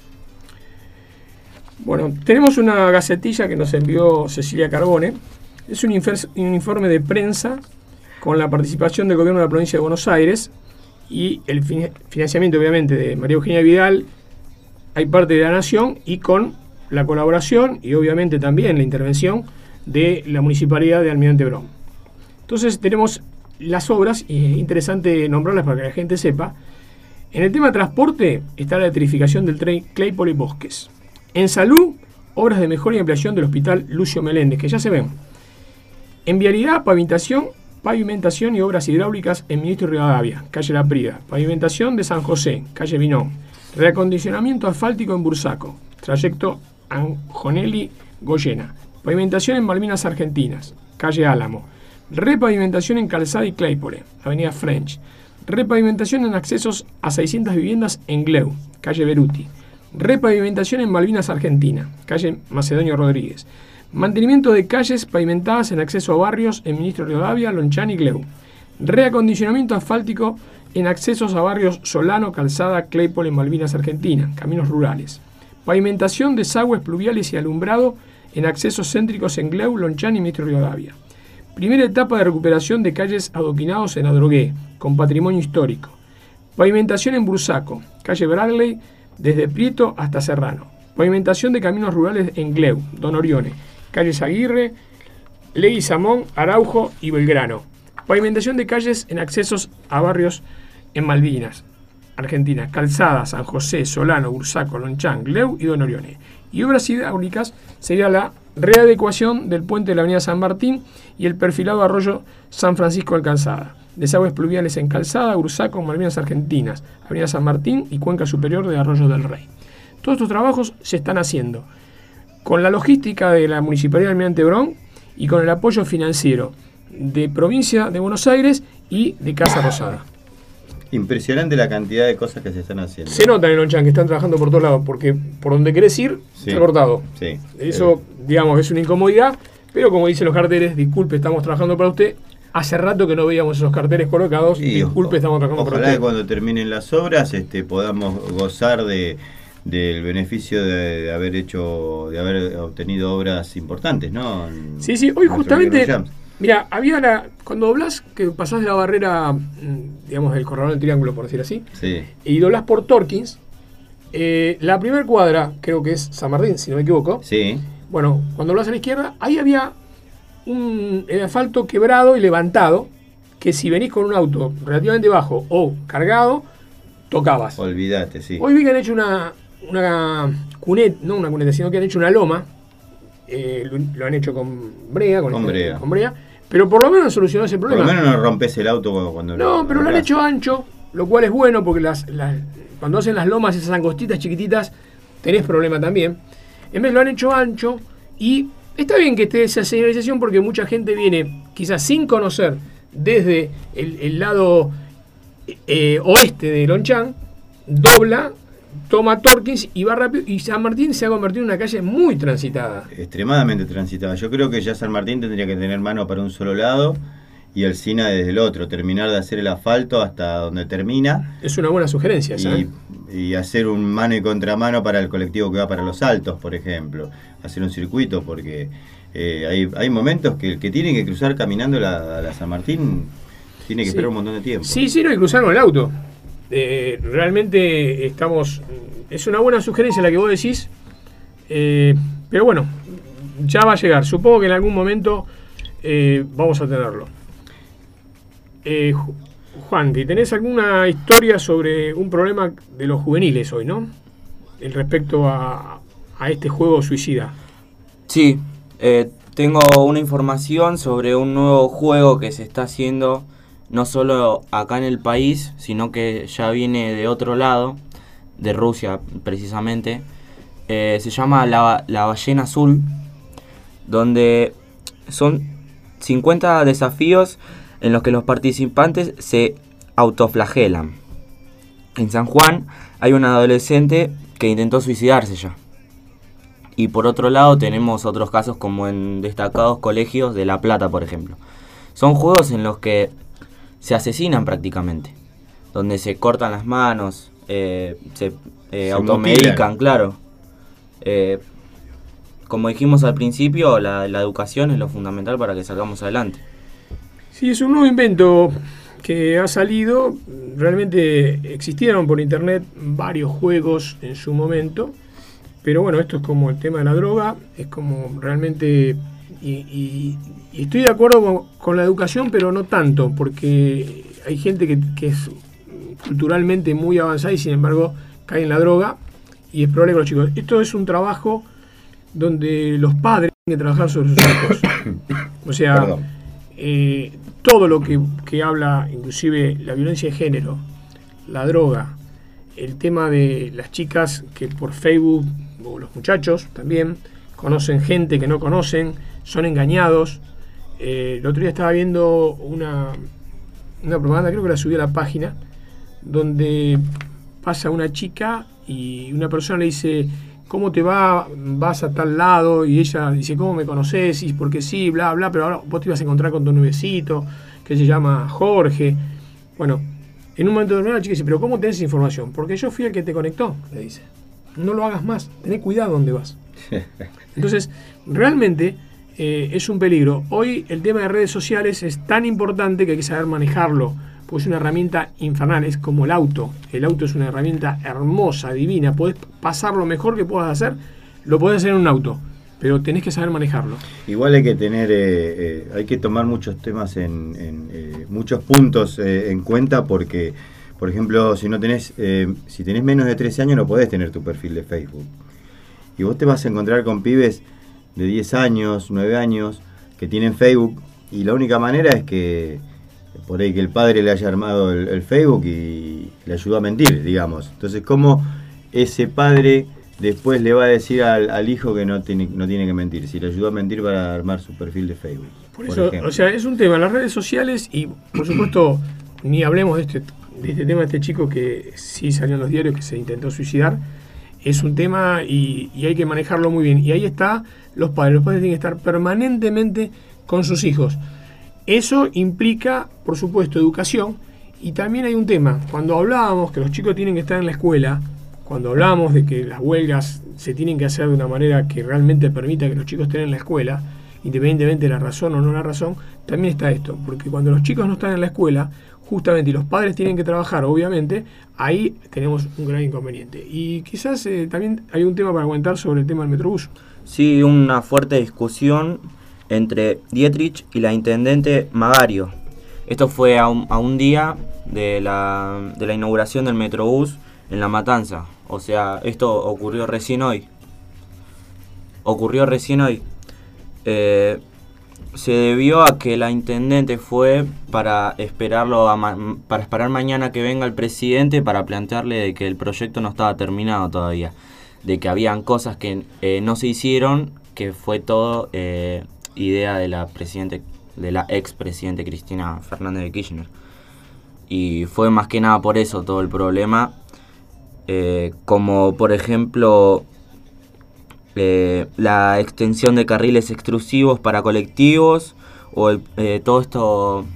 Speaker 4: Bueno, tenemos una gacetilla que nos envió Cecilia Carbone. Es un, infer- un informe de prensa con la participación del gobierno de la provincia de Buenos Aires y el fin- financiamiento, obviamente, de María Eugenia Vidal. Hay parte de la Nación y con la colaboración y obviamente también la intervención de la Municipalidad de Almirante Brown. Entonces tenemos las obras, y es interesante nombrarlas para que la gente sepa. En el tema de transporte está la electrificación del tren Claypole Bosques. En salud, obras de mejora y ampliación del Hospital Lucio Meléndez, que ya se ven. En vialidad, pavimentación, pavimentación y obras hidráulicas en Ministro Rivadavia, calle La Prida. Pavimentación de San José, calle Vinón. Reacondicionamiento asfáltico en Bursaco, trayecto Anjonelli-Goyena. Pavimentación en Malvinas Argentinas, calle Álamo. Repavimentación en Calzada y Claypole, avenida French. Repavimentación en accesos a seiscientas viviendas en Gleu, calle Beruti. Repavimentación en Malvinas Argentina, calle Macedonio Rodríguez. Mantenimiento de calles pavimentadas en acceso a barrios en Ministro Rivadavia, Lonchán y Gleu. Reacondicionamiento asfáltico en accesos a barrios Solano, Calzada, Claypole en Malvinas Argentina, caminos rurales. Pavimentación, desagües pluviales y alumbrado en accesos céntricos en Gleu, Lonchán y Ministro Rivadavia. Primera etapa de recuperación de calles adoquinados en Adrogué, con patrimonio histórico. Pavimentación en Bursaco, calle Bradley, desde Prieto hasta Serrano. Pavimentación de caminos rurales en Gleu, Don Orione, calles Aguirre, Leguizamón, Araujo y Belgrano. Pavimentación de calles en accesos a barrios en Malvinas, Argentina, Calzada, San José, Solano, Bursaco, Lonchán, Gleu y Don Orione. Y obras hidráulicas sería la readecuación del puente de la avenida San Martín y el perfilado arroyo San Francisco del Calzada. Desagües pluviales en Calzada, Bursaco, Malvinas Argentinas, avenida San Martín y cuenca superior de Arroyo del Rey. Todos estos trabajos se están haciendo con la logística de la Municipalidad de Almirante Brown y con el apoyo financiero de Provincia de Buenos Aires y de Casa Rosada.
Speaker 3: Impresionante la cantidad de cosas que se están haciendo.
Speaker 4: Se nota en el Lonchán que están trabajando por todos lados, porque por donde querés ir,
Speaker 3: sí,
Speaker 4: está cortado.
Speaker 3: Sí,
Speaker 4: Eso, digamos, es una incomodidad, pero como dicen los carteles, disculpe, estamos trabajando para usted. Hace rato que no veíamos esos carteles colocados,
Speaker 3: y
Speaker 4: disculpe, estamos trabajando
Speaker 3: ojalá
Speaker 4: para usted.
Speaker 3: que cuando terminen las obras este, podamos gozar de, del beneficio de, de haber hecho, de haber obtenido obras importantes, ¿no? En,
Speaker 4: sí, sí, hoy justamente,
Speaker 3: Jams.
Speaker 4: mira, había la, cuando doblás, que pasás de la barrera, digamos, del corredor del triángulo, por decir así,
Speaker 3: sí,
Speaker 4: y doblás por Torkins, eh, la primera cuadra, creo que es San Martín, si no me equivoco,
Speaker 3: sí.
Speaker 4: Bueno, cuando doblás a la izquierda, ahí había un el asfalto quebrado y levantado, que si venís con un auto relativamente bajo o cargado, tocabas.
Speaker 3: Olvídate, sí.
Speaker 4: Hoy vi que han hecho una, una cuneta, no una cuneta, sino que han hecho una loma, eh, lo, lo han hecho con brea, con,
Speaker 3: Con
Speaker 4: este-
Speaker 3: brea.
Speaker 4: con brea, pero por lo menos han solucionado ese
Speaker 3: Por
Speaker 4: problema.
Speaker 3: lo menos no rompes el auto cuando, cuando
Speaker 4: No, pero lo han hecho ancho, lo cual es bueno porque las, las- cuando hacen las lomas, esas angostitas chiquititas, tenés problema también. En vez lo han hecho ancho y está bien que esté esa señalización porque mucha gente viene quizás sin conocer desde el, el lado eh, oeste de Lonchán, dobla, toma Torkins y va rápido, y San Martín se ha convertido en una calle muy transitada.
Speaker 3: Extremadamente transitada. Yo creo que ya San Martín tendría que tener mano para un solo lado y Alsina desde el otro, terminar de hacer el asfalto hasta donde termina.
Speaker 4: Es una buena sugerencia esa,
Speaker 3: Y,
Speaker 4: ¿eh?
Speaker 3: y hacer un mano y contramano para el colectivo que va para Los Altos, por ejemplo. Hacer un circuito, porque eh, hay, hay momentos que el que tiene que cruzar caminando la, la San Martín tiene que
Speaker 4: Sí.
Speaker 3: esperar un montón de tiempo.
Speaker 4: Sí, sí, no, y cruzar con el auto. Eh, realmente estamos... Es una buena sugerencia la que vos decís, eh, pero bueno, ya va a llegar. Supongo que en algún momento eh, vamos a tenerlo. Eh, Ju- Juan, ¿tenés alguna historia sobre un problema de los juveniles hoy, no? El respecto a, a este juego suicida.
Speaker 5: Sí, eh, tengo una información sobre un nuevo juego que se está haciendo no solo acá en el país, sino que ya viene de otro lado, de Rusia precisamente. Eh, se llama la, la Ballena Azul, donde son cincuenta desafíos en los que los participantes se autoflagelan. En San Juan hay una adolescente que intentó suicidarse ya. Y por otro lado tenemos otros casos como en destacados colegios de La Plata, por ejemplo. Son juegos en los que se asesinan prácticamente, donde se cortan las manos, eh, se, eh,
Speaker 3: Se
Speaker 5: automedican,
Speaker 3: mutilan.
Speaker 5: claro. Eh, como dijimos al principio, la, la educación es lo fundamental para que salgamos adelante.
Speaker 4: Sí, es un nuevo invento que ha salido. Realmente existieron por internet varios juegos en su momento, pero bueno, esto es como el tema de la droga, es como realmente... Y, y- y estoy de acuerdo con, con la educación, pero no tanto, porque hay gente que, que es culturalmente muy avanzada y sin embargo cae en la droga, y es probable que los chicos... Esto es un trabajo donde los padres tienen que trabajar sobre sus hijos. O sea...
Speaker 3: Perdón.
Speaker 4: Eh, todo lo que, que habla, inclusive la violencia de género, la droga, el tema de las chicas que por Facebook, o los muchachos también, conocen gente que no conocen, son engañados. Eh, el otro día estaba viendo una, una propaganda, creo que la subí a la página, donde pasa una chica y una persona le dice: ¿cómo te va? Vas a tal lado. Y ella dice: ¿cómo me conoces? Y porque sí, bla, bla, pero ahora vos te ibas a encontrar con tu nuevecito, que se llama Jorge. Bueno, en un momento determinado la chica dice: ¿pero cómo tenés esa información? Porque yo fui el que te conectó, le dice. No lo hagas más, tené cuidado donde vas. Entonces, realmente eh, es un peligro. Hoy el tema de redes sociales es tan importante que hay que saber manejarlo pues es una herramienta infernal, es como el auto. El auto es una herramienta hermosa, divina, podés pasar lo mejor que puedas hacer, lo podés hacer en un auto, pero tenés que saber manejarlo.
Speaker 3: Igual hay que tener, eh, eh, hay que tomar muchos temas en, en eh, muchos puntos eh, en cuenta, porque, por ejemplo, si no tenés, eh, si tenés menos de trece años no podés tener tu perfil de Facebook. Y vos te vas a encontrar con pibes de diez años, nueve años, que tienen Facebook, y la única manera es que por ahí que el padre le haya armado el, el Facebook y le ayudó a mentir, digamos. Entonces, ¿cómo ese padre después le va a decir al, al hijo que no tiene, no tiene que mentir? Si le ayudó a mentir para armar su perfil de Facebook.
Speaker 4: Por eso, por o sea, es un tema, las redes sociales, y por supuesto, ni hablemos de este, de este tema de este chico que sí salió en los diarios, que se intentó suicidar. Es un tema y, y hay que manejarlo muy bien. Y ahí está los padres. Los padres tienen que estar permanentemente con sus hijos. Eso implica, por supuesto, educación. Y también hay un tema. Cuando hablábamos que los chicos tienen que estar en la escuela, cuando hablábamos de que las huelgas se tienen que hacer de una manera que realmente permita que los chicos estén en la escuela, independientemente de la razón o no la razón, también está esto. Porque cuando los chicos no están en la escuela, justamente, y los padres tienen que trabajar, obviamente, ahí tenemos un gran inconveniente. Y quizás eh, también hay un tema para comentar sobre el tema del Metrobús.
Speaker 5: Sí, una fuerte discusión entre Dietrich y la intendente Magario. Esto fue a un, a un día de la, de la inauguración del Metrobús en La Matanza. O sea, esto ocurrió recién hoy. Ocurrió recién hoy. Eh... Se debió a que la intendente fue para esperarlo a ma- para esperar mañana que venga el presidente para plantearle de que el proyecto no estaba terminado todavía, de que habían cosas que eh, no se hicieron, que fue todo eh, idea de la presidente, de la ex presidente Cristina Fernández de Kirchner, y fue más que nada por eso todo el problema, eh, como por ejemplo Eh, la extensión de carriles extrusivos para colectivos, o el, eh, todo esto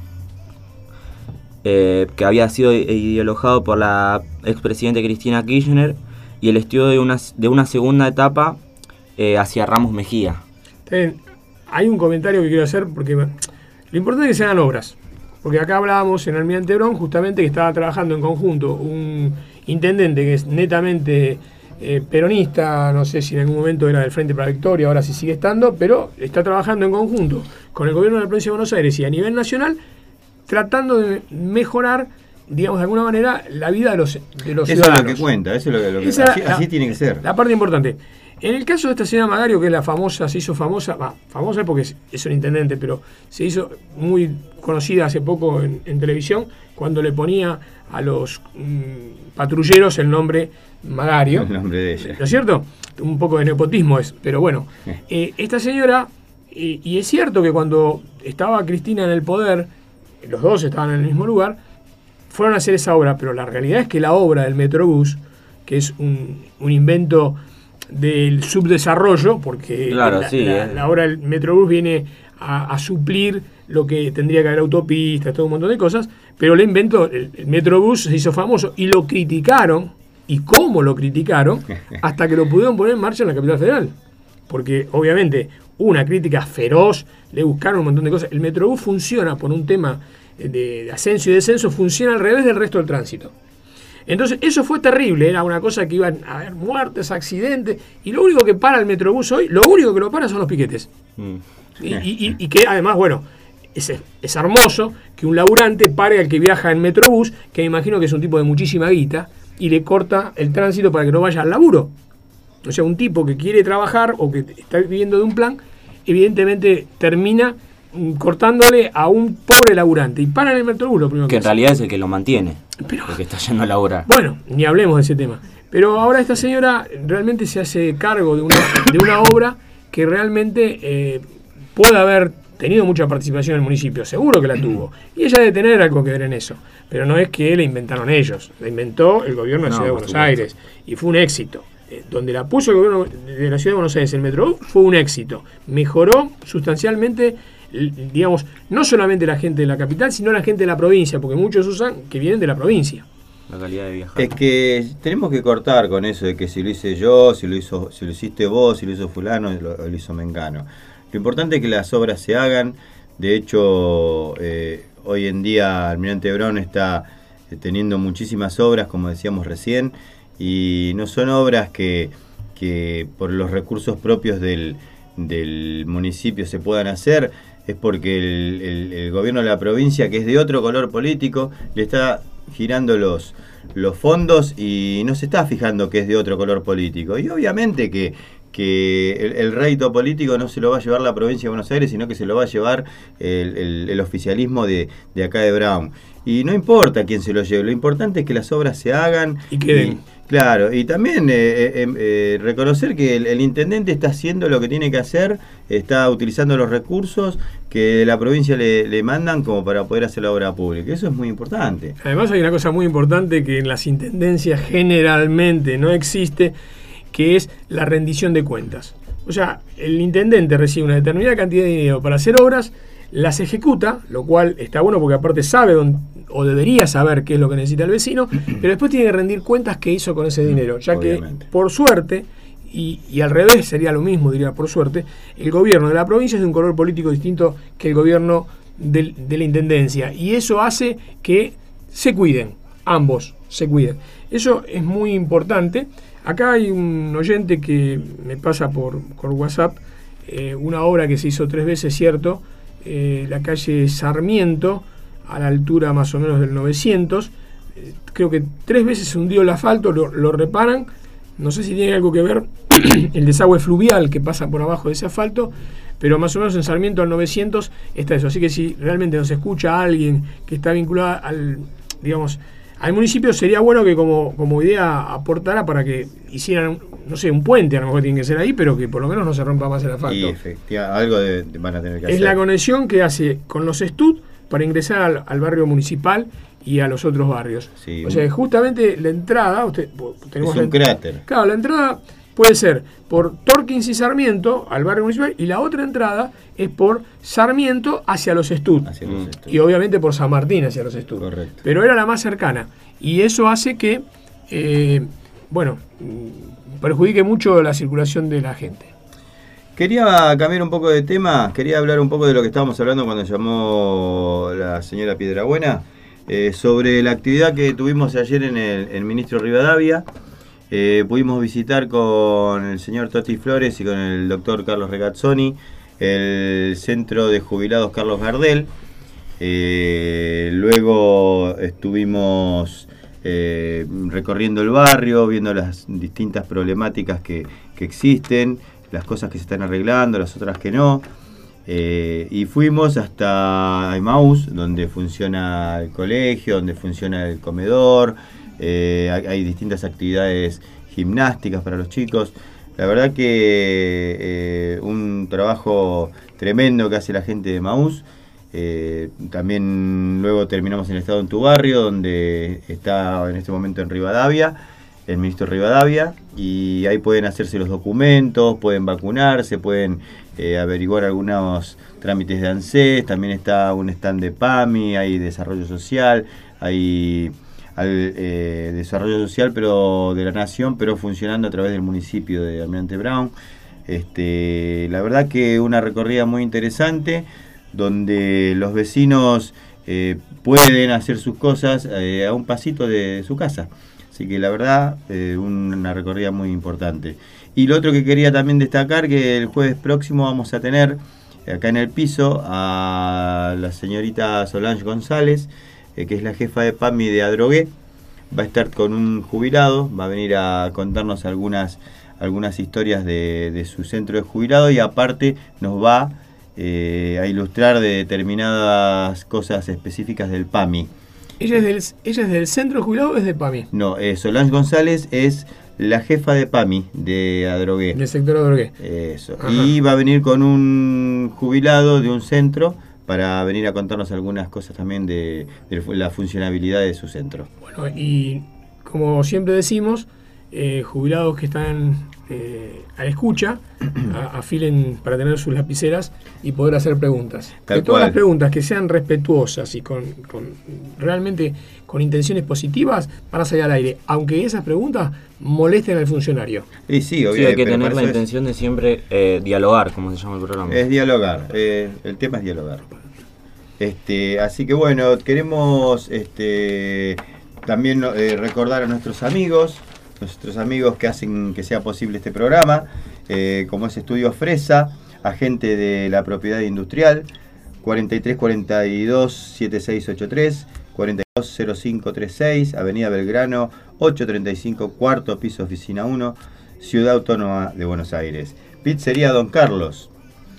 Speaker 5: eh, que había sido ideologado por la expresidente Cristina Kirchner, y el estudio de una, de una segunda etapa eh, hacia Ramos Mejía.
Speaker 4: Bien, hay un comentario que quiero hacer, porque lo importante es que se hagan obras, porque acá hablábamos en Almirante Brown justamente que estaba trabajando en conjunto un intendente que es netamente Eh, peronista, no sé si en algún momento era del Frente para la Victoria, ahora sí sigue estando, pero está trabajando en conjunto con el gobierno de la provincia de Buenos Aires y a nivel nacional, tratando de mejorar, digamos de alguna manera, la vida de los, de los
Speaker 3: eso
Speaker 4: ciudadanos.
Speaker 3: Eso es lo que cuenta, eso es lo que, lo que
Speaker 4: Esa,
Speaker 3: así,
Speaker 4: la,
Speaker 3: así tiene que ser.
Speaker 4: La parte importante. En el caso de esta señora Magario, que es la famosa, se hizo famosa, bah, famosa porque es, es un intendente, pero se hizo muy conocida hace poco en, en televisión, cuando le ponía a los mmm, patrulleros el nombre Magario.
Speaker 3: El nombre de ella.
Speaker 4: ¿No es cierto? Un poco de nepotismo es, pero bueno. Eh, esta señora, eh, y es cierto que cuando estaba Cristina en el poder, los dos estaban en el mismo lugar, fueron a hacer esa obra, pero la realidad es que la obra del Metrobús, que es un, un invento del subdesarrollo, porque
Speaker 5: claro,
Speaker 4: la,
Speaker 5: sí,
Speaker 4: la,
Speaker 5: eh.
Speaker 4: la obra del Metrobús viene a, a suplir lo que tendría que haber autopistas, todo un montón de cosas, pero el invento, el, el Metrobús se hizo famoso y lo criticaron, y cómo lo criticaron, hasta que lo pudieron poner en marcha en la capital federal. Porque obviamente una crítica feroz, le buscaron un montón de cosas. El Metrobús funciona por un tema de, de ascenso y descenso, funciona al revés del resto del tránsito. Entonces eso fue terrible, era una cosa que iban a haber muertes, accidentes, y lo único que para el Metrobús hoy, lo único que lo para son los piquetes. Mm. Y, y, y que además, bueno, es, es hermoso que un laburante pare al que viaja en Metrobús, que me imagino que es un tipo de muchísima guita, y le corta el tránsito para que no vaya al laburo. O sea, un tipo que quiere trabajar o que está viviendo de un plan, evidentemente termina cortándole a un pobre laburante. Y para el Metrobús lo primero que
Speaker 5: Que en
Speaker 4: hace.
Speaker 5: realidad es el que lo mantiene,
Speaker 4: Pero,
Speaker 5: el que está yendo a laburar.
Speaker 4: Bueno, ni hablemos de ese tema. Pero ahora esta señora realmente se hace cargo de una, de una obra que realmente eh, puede haber tenido mucha participación en el municipio, seguro que la tuvo. Y ella debe tener algo que ver en eso. Pero no es que la inventaron ellos, la inventó el gobierno de la
Speaker 5: No,
Speaker 4: Ciudad de
Speaker 5: por
Speaker 4: Buenos
Speaker 5: supuesto.
Speaker 4: Aires. Y fue un éxito. Eh, donde la puso el gobierno de la Ciudad de Buenos Aires, el Metro, fue un éxito. Mejoró sustancialmente, digamos, no solamente la gente de la capital, sino la gente de la provincia, porque muchos usan que vienen de la provincia.
Speaker 5: La calidad de viajar.
Speaker 3: Es que tenemos que cortar con eso de que si lo hice yo, si lo hizo, si lo hiciste vos, si lo hizo fulano, lo, lo hizo Mengano. Lo importante es que las obras se hagan. De hecho, eh, hoy en día Almirante Brown está eh, teniendo muchísimas obras, como decíamos recién, y no son obras que, que por los recursos propios del, del municipio se puedan hacer, es porque el, el, el gobierno de la provincia, que es de otro color político, le está girando los, los fondos y no se está fijando que es de otro color político. Y obviamente que, que el, el rédito político no se lo va a llevar la provincia de Buenos Aires, sino que se lo va a llevar el, el, el oficialismo de, de acá de Brown. Y no importa quién se lo lleve, lo importante es que las obras se hagan
Speaker 4: y queden.
Speaker 3: Y, claro, y también eh, eh, eh, reconocer que el, el intendente está haciendo lo que tiene que hacer, está utilizando los recursos que la provincia le, le mandan como para poder hacer la obra pública. Eso es muy importante.
Speaker 4: Además hay una cosa muy importante que en las intendencias generalmente no existe, que es la rendición de cuentas. O sea, el intendente recibe una determinada cantidad de dinero para hacer obras, las ejecuta, lo cual está bueno porque aparte sabe dónde, o debería saber qué es lo que necesita el vecino, pero después tiene que rendir cuentas qué hizo con ese dinero, ya Obviamente. que por suerte, y, y al revés sería lo mismo, diría por suerte, el gobierno de la provincia es de un color político distinto que el gobierno del, de la intendencia, y eso hace que se cuiden, ambos se cuiden. Eso es muy importante. Acá hay un oyente que me pasa por, por WhatsApp eh, una obra que se hizo tres veces, cierto, eh, la calle Sarmiento, a la altura más o menos del novecientos, eh, creo que tres veces se hundió el asfalto, lo, lo reparan, no sé si tiene algo que ver el desagüe fluvial que pasa por abajo de ese asfalto, pero más o menos en Sarmiento al novecientos está eso, así que si realmente nos escucha a alguien que está vinculado al, digamos, al municipio, sería bueno que como, como idea aportara para que hicieran, no sé, un puente, a lo mejor tiene que ser ahí, pero que por lo menos no se rompa más el asfalto.
Speaker 3: Y efectivamente, algo de, de van a tener que hacer.
Speaker 4: Es la conexión que hace con los Estud para ingresar al, al barrio municipal y a los otros barrios.
Speaker 3: Sí,
Speaker 4: o sea, justamente la entrada, usted, tenemos
Speaker 3: es un
Speaker 4: la,
Speaker 3: cráter.
Speaker 4: Claro, la entrada puede ser por Torkins y Sarmiento al barrio municipal, y la otra entrada es por Sarmiento hacia los Estud.
Speaker 3: Hacia los Estud.
Speaker 4: Y obviamente por San Martín hacia los Estud.
Speaker 3: Correcto.
Speaker 4: Pero era la más cercana. Y eso hace que, eh, bueno, perjudique mucho la circulación de la gente.
Speaker 3: Quería cambiar un poco de tema, quería hablar un poco de lo que estábamos hablando cuando llamó la señora Piedrabuena, eh, sobre la actividad que tuvimos ayer en el, el Ministro Rivadavia. Eh, pudimos visitar con el señor Toti Flores y con el doctor Carlos Regazzoni el centro de jubilados Carlos Gardel. Eh, luego estuvimos eh, recorriendo el barrio, viendo las distintas problemáticas que, que existen, las cosas que se están arreglando, las otras que no. Eh, y fuimos hasta Emaús, donde funciona el colegio, donde funciona el comedor. Eh, hay, hay distintas actividades gimnásticas para los chicos. La verdad que eh, un trabajo tremendo que hace la gente de Emaús. Eh, también luego terminamos en el estado en tu barrio, donde está en este momento en Rivadavia, el ministro Rivadavia, y ahí pueden hacerse los documentos, pueden vacunarse, pueden eh, averiguar algunos trámites de ANSES. También está un stand de PAMI, hay desarrollo social, hay al, eh, desarrollo social pero de la nación, pero funcionando a través del municipio de Almirante Brown. Este, la verdad que una recorrida muy interesante, donde los vecinos eh, pueden hacer sus cosas eh, a un pasito de su casa. Así que la verdad, eh, una recorrida muy importante. Y lo otro que quería también destacar, que el jueves próximo vamos a tener acá en el piso a la señorita Solange González, eh, que es la jefa de PAMI de Adrogué. Va a estar con un jubilado, va a venir a contarnos algunas, algunas historias de, de su centro de jubilado, y aparte nos va eh, a ilustrar de determinadas cosas específicas del PAMI.
Speaker 4: ¿Ella es del, ella es del centro de jubilado o es de PAMI?
Speaker 3: No, eh, Solange González es la jefa de PAMI de Adrogué.
Speaker 4: Del sector de Adrogué.
Speaker 3: Eso. Ajá. Y va a venir con un jubilado de un centro para venir a contarnos algunas cosas también de, de la funcionabilidad de su centro.
Speaker 4: Bueno, y como siempre decimos, eh, jubilados que están eh, a la escucha, a, afilen para tener sus lapiceras y poder hacer preguntas.
Speaker 3: Tal
Speaker 4: que todas
Speaker 3: cual.
Speaker 4: las preguntas que sean respetuosas y con, con realmente con intenciones positivas van a salir al aire, aunque esas preguntas molesten al funcionario.
Speaker 3: Y sí, obviamente.
Speaker 5: Sí, hay que
Speaker 3: pero
Speaker 5: tener la
Speaker 3: eso
Speaker 5: intención de siempre eh, dialogar, como se llama el programa.
Speaker 3: Es, es dialogar, eh, el tema es dialogar. Este, así que bueno, queremos este, también eh, recordar a nuestros amigos, nuestros amigos que hacen que sea posible este programa, eh, como es Estudio Fresa, agente de la propiedad industrial, cuarenta y tres cuarenta y dos setenta y seis ochenta y tres, cuarenta y dos cero cinco treinta y seis, Avenida Belgrano, ochocientos treinta y cinco, cuarto piso, oficina uno, Ciudad Autónoma de Buenos Aires. Pizzería Don Carlos,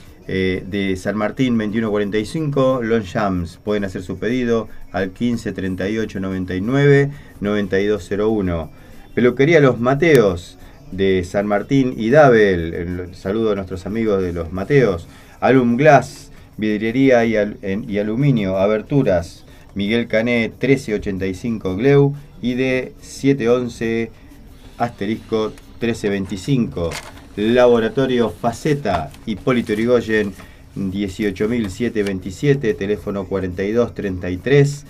Speaker 3: eh, de San Martín veintiuno cuarenta y cinco, Longchamps. Pueden hacer su pedido al quince treinta y ocho noventa y nueve noventa y dos cero uno. Peluquería Los Mateos, de San Martín y Dabel. El saludo a nuestros amigos de Los Mateos. Alum Glass, vidriería y, al, en, y aluminio, aberturas, Miguel Cané trece ochenta y cinco Gleu y de setecientos once asterisco trece veinticinco. Laboratorio Faceta, Hipólito Yrigoyen dieciocho mil setecientos veintisiete, teléfono cuarenta y dos treinta y tres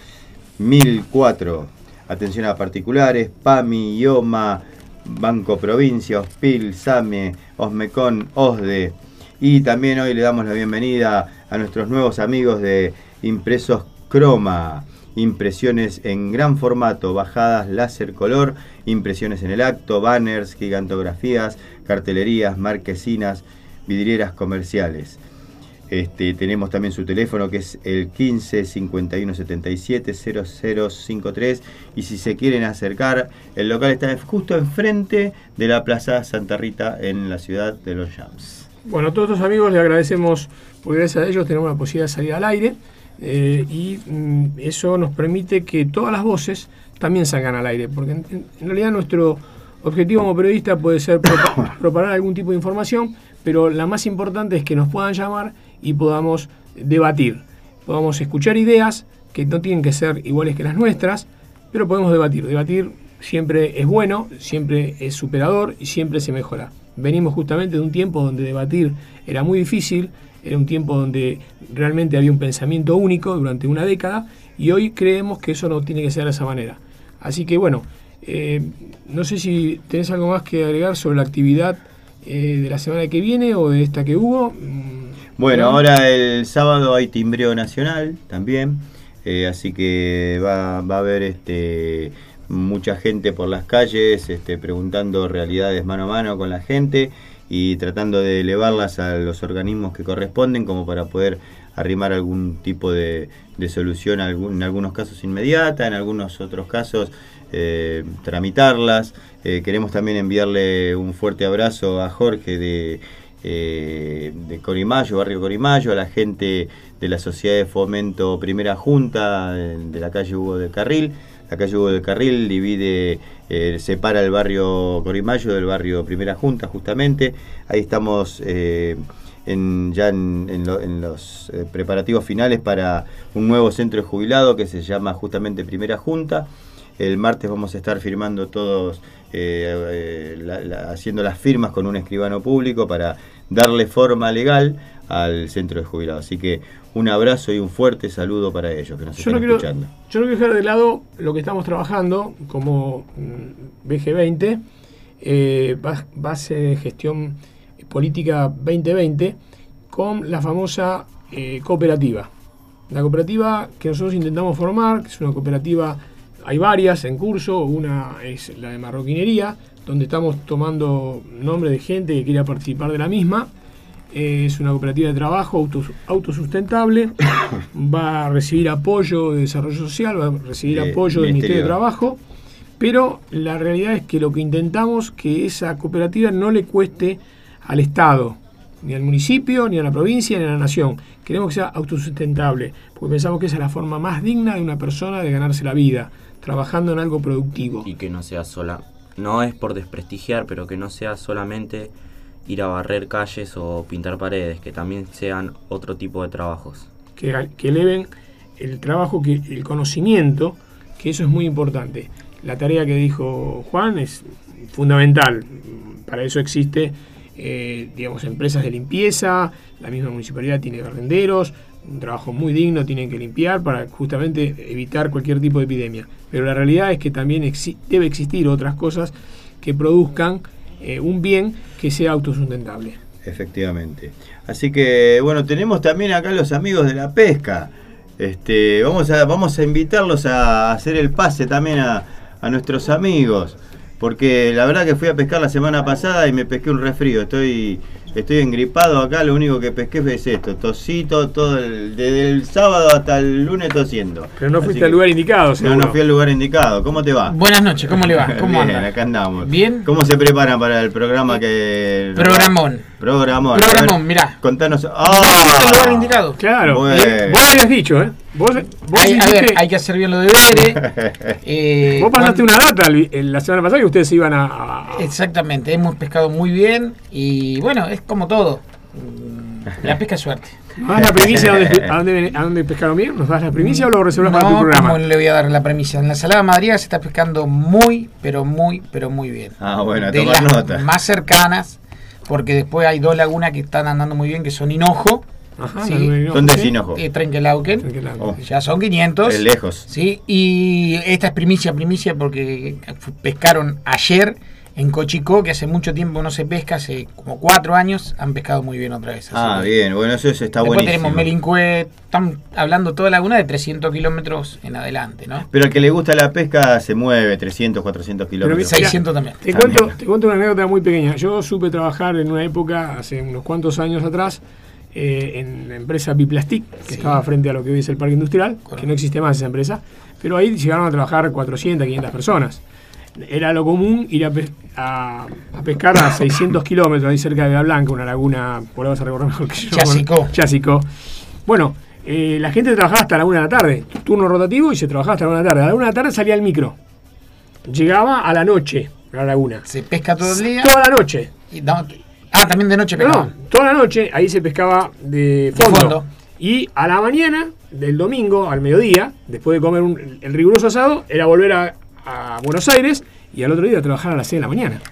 Speaker 3: mil cuatro. Atención a particulares, PAMI, IOMA, Banco Provincia, OSPIL, SAME, OSMECON, OSDE. Y también hoy le damos la bienvenida a nuestros nuevos amigos de Impresos Croma. Impresiones en gran formato, bajadas láser color, impresiones en el acto, banners, gigantografías, cartelerías, marquesinas, vidrieras comerciales. Este, tenemos también su teléfono, que es el quince cincuenta y uno setenta y siete cero cero cincuenta y tres, y si se quieren acercar, el local está justo enfrente de la Plaza Santa Rita en la ciudad de Longchamps.
Speaker 4: Bueno, a todos los amigos les agradecemos, porque gracias a ellos tenemos la posibilidad de salir al aire. Eh, y mm, eso nos permite que todas las voces también salgan al aire, porque en, en realidad nuestro objetivo como periodista puede ser propa- propagar algún tipo de información, pero la más importante es que nos puedan llamar y podamos debatir, podamos escuchar ideas que no tienen que ser iguales que las nuestras, pero podemos debatir. Debatir siempre es bueno, siempre es superador y siempre se mejora. Venimos justamente de un tiempo donde debatir era muy difícil. Era un tiempo donde realmente había un pensamiento único durante una década, y hoy creemos que eso no tiene que ser de esa manera. Así que bueno, eh, no sé si tenés algo más que agregar sobre la actividad eh, de la semana que viene o de esta que hubo.
Speaker 3: Bueno, ahora el sábado hay timbreo nacional también, eh, así que va, va a haber este, mucha gente por las calles este, preguntando realidades mano a mano con la gente y tratando de elevarlas a los organismos que corresponden, como para poder arrimar algún tipo de, de solución, en algunos casos inmediata, en algunos otros casos eh, tramitarlas. Eh, queremos también enviarle un fuerte abrazo a Jorge de, eh, de Corimayo, barrio Corimayo, a la gente de la Sociedad de Fomento Primera Junta de, de la calle Hugo del Carril. La calle Hugo del Carril divide, eh, separa el barrio Corimayo del barrio Primera Junta, justamente. Ahí estamos eh, en, ya en, en, lo, en los eh, preparativos finales para un nuevo centro de jubilado que se llama justamente Primera Junta. El martes vamos a estar firmando todos, eh, eh, la, la, haciendo las firmas con un escribano público para darle forma legal al centro de jubilados. Así que un abrazo y un fuerte saludo para ellos que nos
Speaker 4: yo
Speaker 3: están
Speaker 4: no quiero,
Speaker 3: escuchando.
Speaker 4: Yo no quiero dejar de lado lo que estamos trabajando como B G veinte, eh, base de gestión política veinte veinte, con la famosa eh, cooperativa. La cooperativa que nosotros intentamos formar, que es una cooperativa, hay varias en curso, una es la de marroquinería, donde estamos tomando nombre de gente que quiera participar de la misma. Es una cooperativa de trabajo autos, autosustentable, va a recibir apoyo de desarrollo social, va a recibir eh, apoyo del Ministerio de Trabajo, pero la realidad es que lo que intentamos que esa cooperativa no le cueste al Estado, ni al municipio, ni a la provincia, ni a la nación. Queremos que sea autosustentable, porque pensamos que esa es la forma más digna de una persona de ganarse la vida, trabajando en algo productivo.
Speaker 5: Y que no sea sola, no es por desprestigiar, pero que no sea solamente ir a barrer calles o pintar paredes, que también sean otro tipo de trabajos.
Speaker 4: Que, que eleven el trabajo, que el conocimiento, que eso es muy importante. La tarea que dijo Juan es fundamental. Para eso existe, eh, digamos, empresas de limpieza, la misma municipalidad tiene barrenderos, un trabajo muy digno, tienen que limpiar para justamente evitar cualquier tipo de epidemia. Pero la realidad es que también exi- debe existir otras cosas que produzcan Eh, un bien que sea autosustentable.
Speaker 3: Efectivamente. Así que, bueno, tenemos también acá los amigos de la pesca. Este, vamos a, vamos a invitarlos a hacer el pase también a, a nuestros amigos. Porque la verdad que fui a pescar la semana pasada y me pesqué un resfrío. Estoy, estoy engripado acá, lo único que pesqué es esto, tosito, todo el, desde el sábado hasta el lunes tosiendo.
Speaker 4: Pero no fuiste
Speaker 3: que,
Speaker 4: al lugar indicado, seguro.
Speaker 3: No, no fui al lugar indicado. ¿Cómo te va?
Speaker 8: Buenas noches, ¿cómo le va? ¿Cómo
Speaker 3: Bien,
Speaker 8: anda?
Speaker 3: acá andamos.
Speaker 8: Bien.
Speaker 3: ¿Cómo se preparan para el programa que...
Speaker 8: Programón.
Speaker 3: Programón.
Speaker 8: Programón, mirá.
Speaker 3: Contanos...
Speaker 8: ¡Ah! ¿No el lugar indicado?
Speaker 4: Claro.
Speaker 3: Bueno.
Speaker 4: Eh, vos lo habías dicho, ¿eh? Vos, vos
Speaker 8: Hay, a
Speaker 4: dijiste-
Speaker 8: ver, hay que hacer bien los deberes. eh,
Speaker 4: Vos pasaste
Speaker 8: cuando-
Speaker 4: una data el- el- la semana pasada que ustedes iban a... a-
Speaker 8: Exactamente, hemos pescado muy bien y bueno, es como todo. Mm, La pesca es suerte.
Speaker 4: ¿Nos das la primicia a dónde, a dónde, a dónde pescaron bien? ¿Nos das la primicia o lo reservas para tu
Speaker 8: No,
Speaker 4: programa?
Speaker 8: ¿cómo le voy a dar la premisa? En la Salada Madrigal se está pescando muy, pero muy, pero muy bien.
Speaker 3: Ah, bueno, a
Speaker 8: De
Speaker 3: tomar
Speaker 8: las
Speaker 3: nota.
Speaker 8: más cercanas, porque después hay dos lagunas que están andando muy bien, que son Hinojo,
Speaker 4: Ajá,
Speaker 8: sí.
Speaker 4: no, no, no,
Speaker 3: ¿Dónde
Speaker 4: sí.
Speaker 3: es Hinojo?
Speaker 8: eh, Trenquelauquen,
Speaker 4: Trenquelauquen.
Speaker 3: Oh.
Speaker 8: ya son quinientos.
Speaker 3: Es lejos.
Speaker 8: Sí, y esta es primicia, primicia, porque pescaron ayer en Cochicó, que hace mucho tiempo no se pesca, hace como cuatro años, han pescado muy bien otra vez. así
Speaker 3: Ah,
Speaker 8: que-
Speaker 3: bien, bueno, eso, eso está
Speaker 8: Después
Speaker 3: buenísimo.
Speaker 8: tenemos Melincue, están hablando toda laguna de trescientos kilómetros en adelante, ¿no?
Speaker 3: Pero al que le gusta la pesca se mueve trescientos, cuatrocientos kilómetros.
Speaker 4: Mira,
Speaker 8: seiscientos también.
Speaker 4: Te cuento, te cuento una anécdota muy pequeña. Yo supe trabajar en una época, hace unos cuantos años atrás, eh, en la empresa Biplastic, que
Speaker 8: Sí.
Speaker 4: estaba frente a lo que hoy es el Parque Industrial,
Speaker 8: Correcto.
Speaker 4: que no existe más esa empresa, pero ahí llegaron a trabajar cuatrocientas, quinientas personas. Era lo común ir a, pes- a, a pescar a seiscientos kilómetros, ahí cerca de Villa Blanca, una laguna, por ahí vas a recordar mejor que yo.
Speaker 8: Chasicó.
Speaker 4: Chasicó. Bueno, eh, la gente trabajaba hasta la una de la tarde, turno rotativo, y se trabajaba hasta la una de la tarde. A la una de la tarde salía el micro. Llegaba a la noche a la laguna.
Speaker 8: Se pesca todo el día.
Speaker 4: Toda la noche.
Speaker 8: y no- ah, también de noche
Speaker 4: No,
Speaker 8: pescaban.
Speaker 4: no, toda la noche ahí se pescaba de fondo.
Speaker 8: fondo.
Speaker 4: Y a la mañana del domingo, al mediodía, después de comer un- el riguroso asado, era volver a, a Buenos Aires y al otro día a trabajar a las seis de la mañana.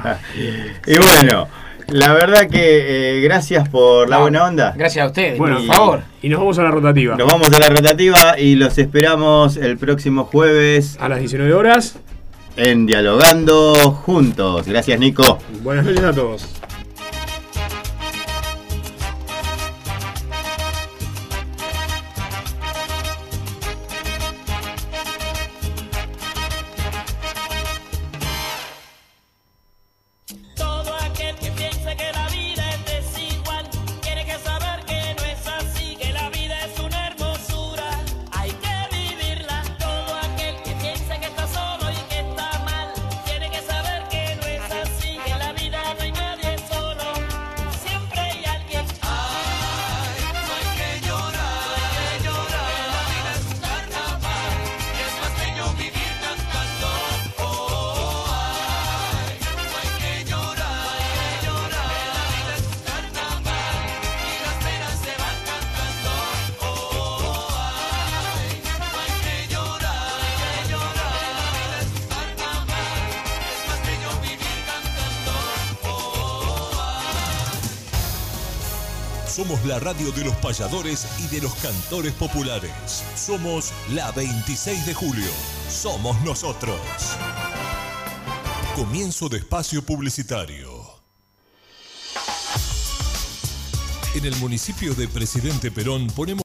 Speaker 3: Y bueno, la verdad que eh, gracias por la
Speaker 8: No,
Speaker 3: buena onda.
Speaker 8: Gracias a ustedes,
Speaker 4: Bueno,
Speaker 8: por favor.
Speaker 4: Y nos vamos a la rotativa.
Speaker 3: Nos vamos a la rotativa y los esperamos el próximo jueves
Speaker 4: A las diecinueve horas.
Speaker 3: en Dialogando Juntos. Gracias, Nico.
Speaker 4: Buenas noches a todos.
Speaker 9: Todo aquel que piense que la vida es desigual tiene que saber que no es así, que la vida es una hermosura, hay que vivirla. Todo aquel que piense que está solo y que está mal tiene que saber que no es así, que en la vida no hay nadie solo, siempre hay alguien. Ay, no hay que llorar, hay que llorar, la vida es un carnaval, es más bello vivir cantando. Oh, ay, no hay que llorar, hay que llorar, la vida es un carnaval y las penas se van cantando. Oh, ay, no hay que llorar, hay que llorar, la vida es un carnaval, es más bello vivir cantando. Oh, ay.
Speaker 1: Somos la radio de los payadores y de los cantores populares. Somos la veintiséis de julio. Somos nosotros. Comienzo de espacio publicitario. En el municipio de Presidente Perón ponemos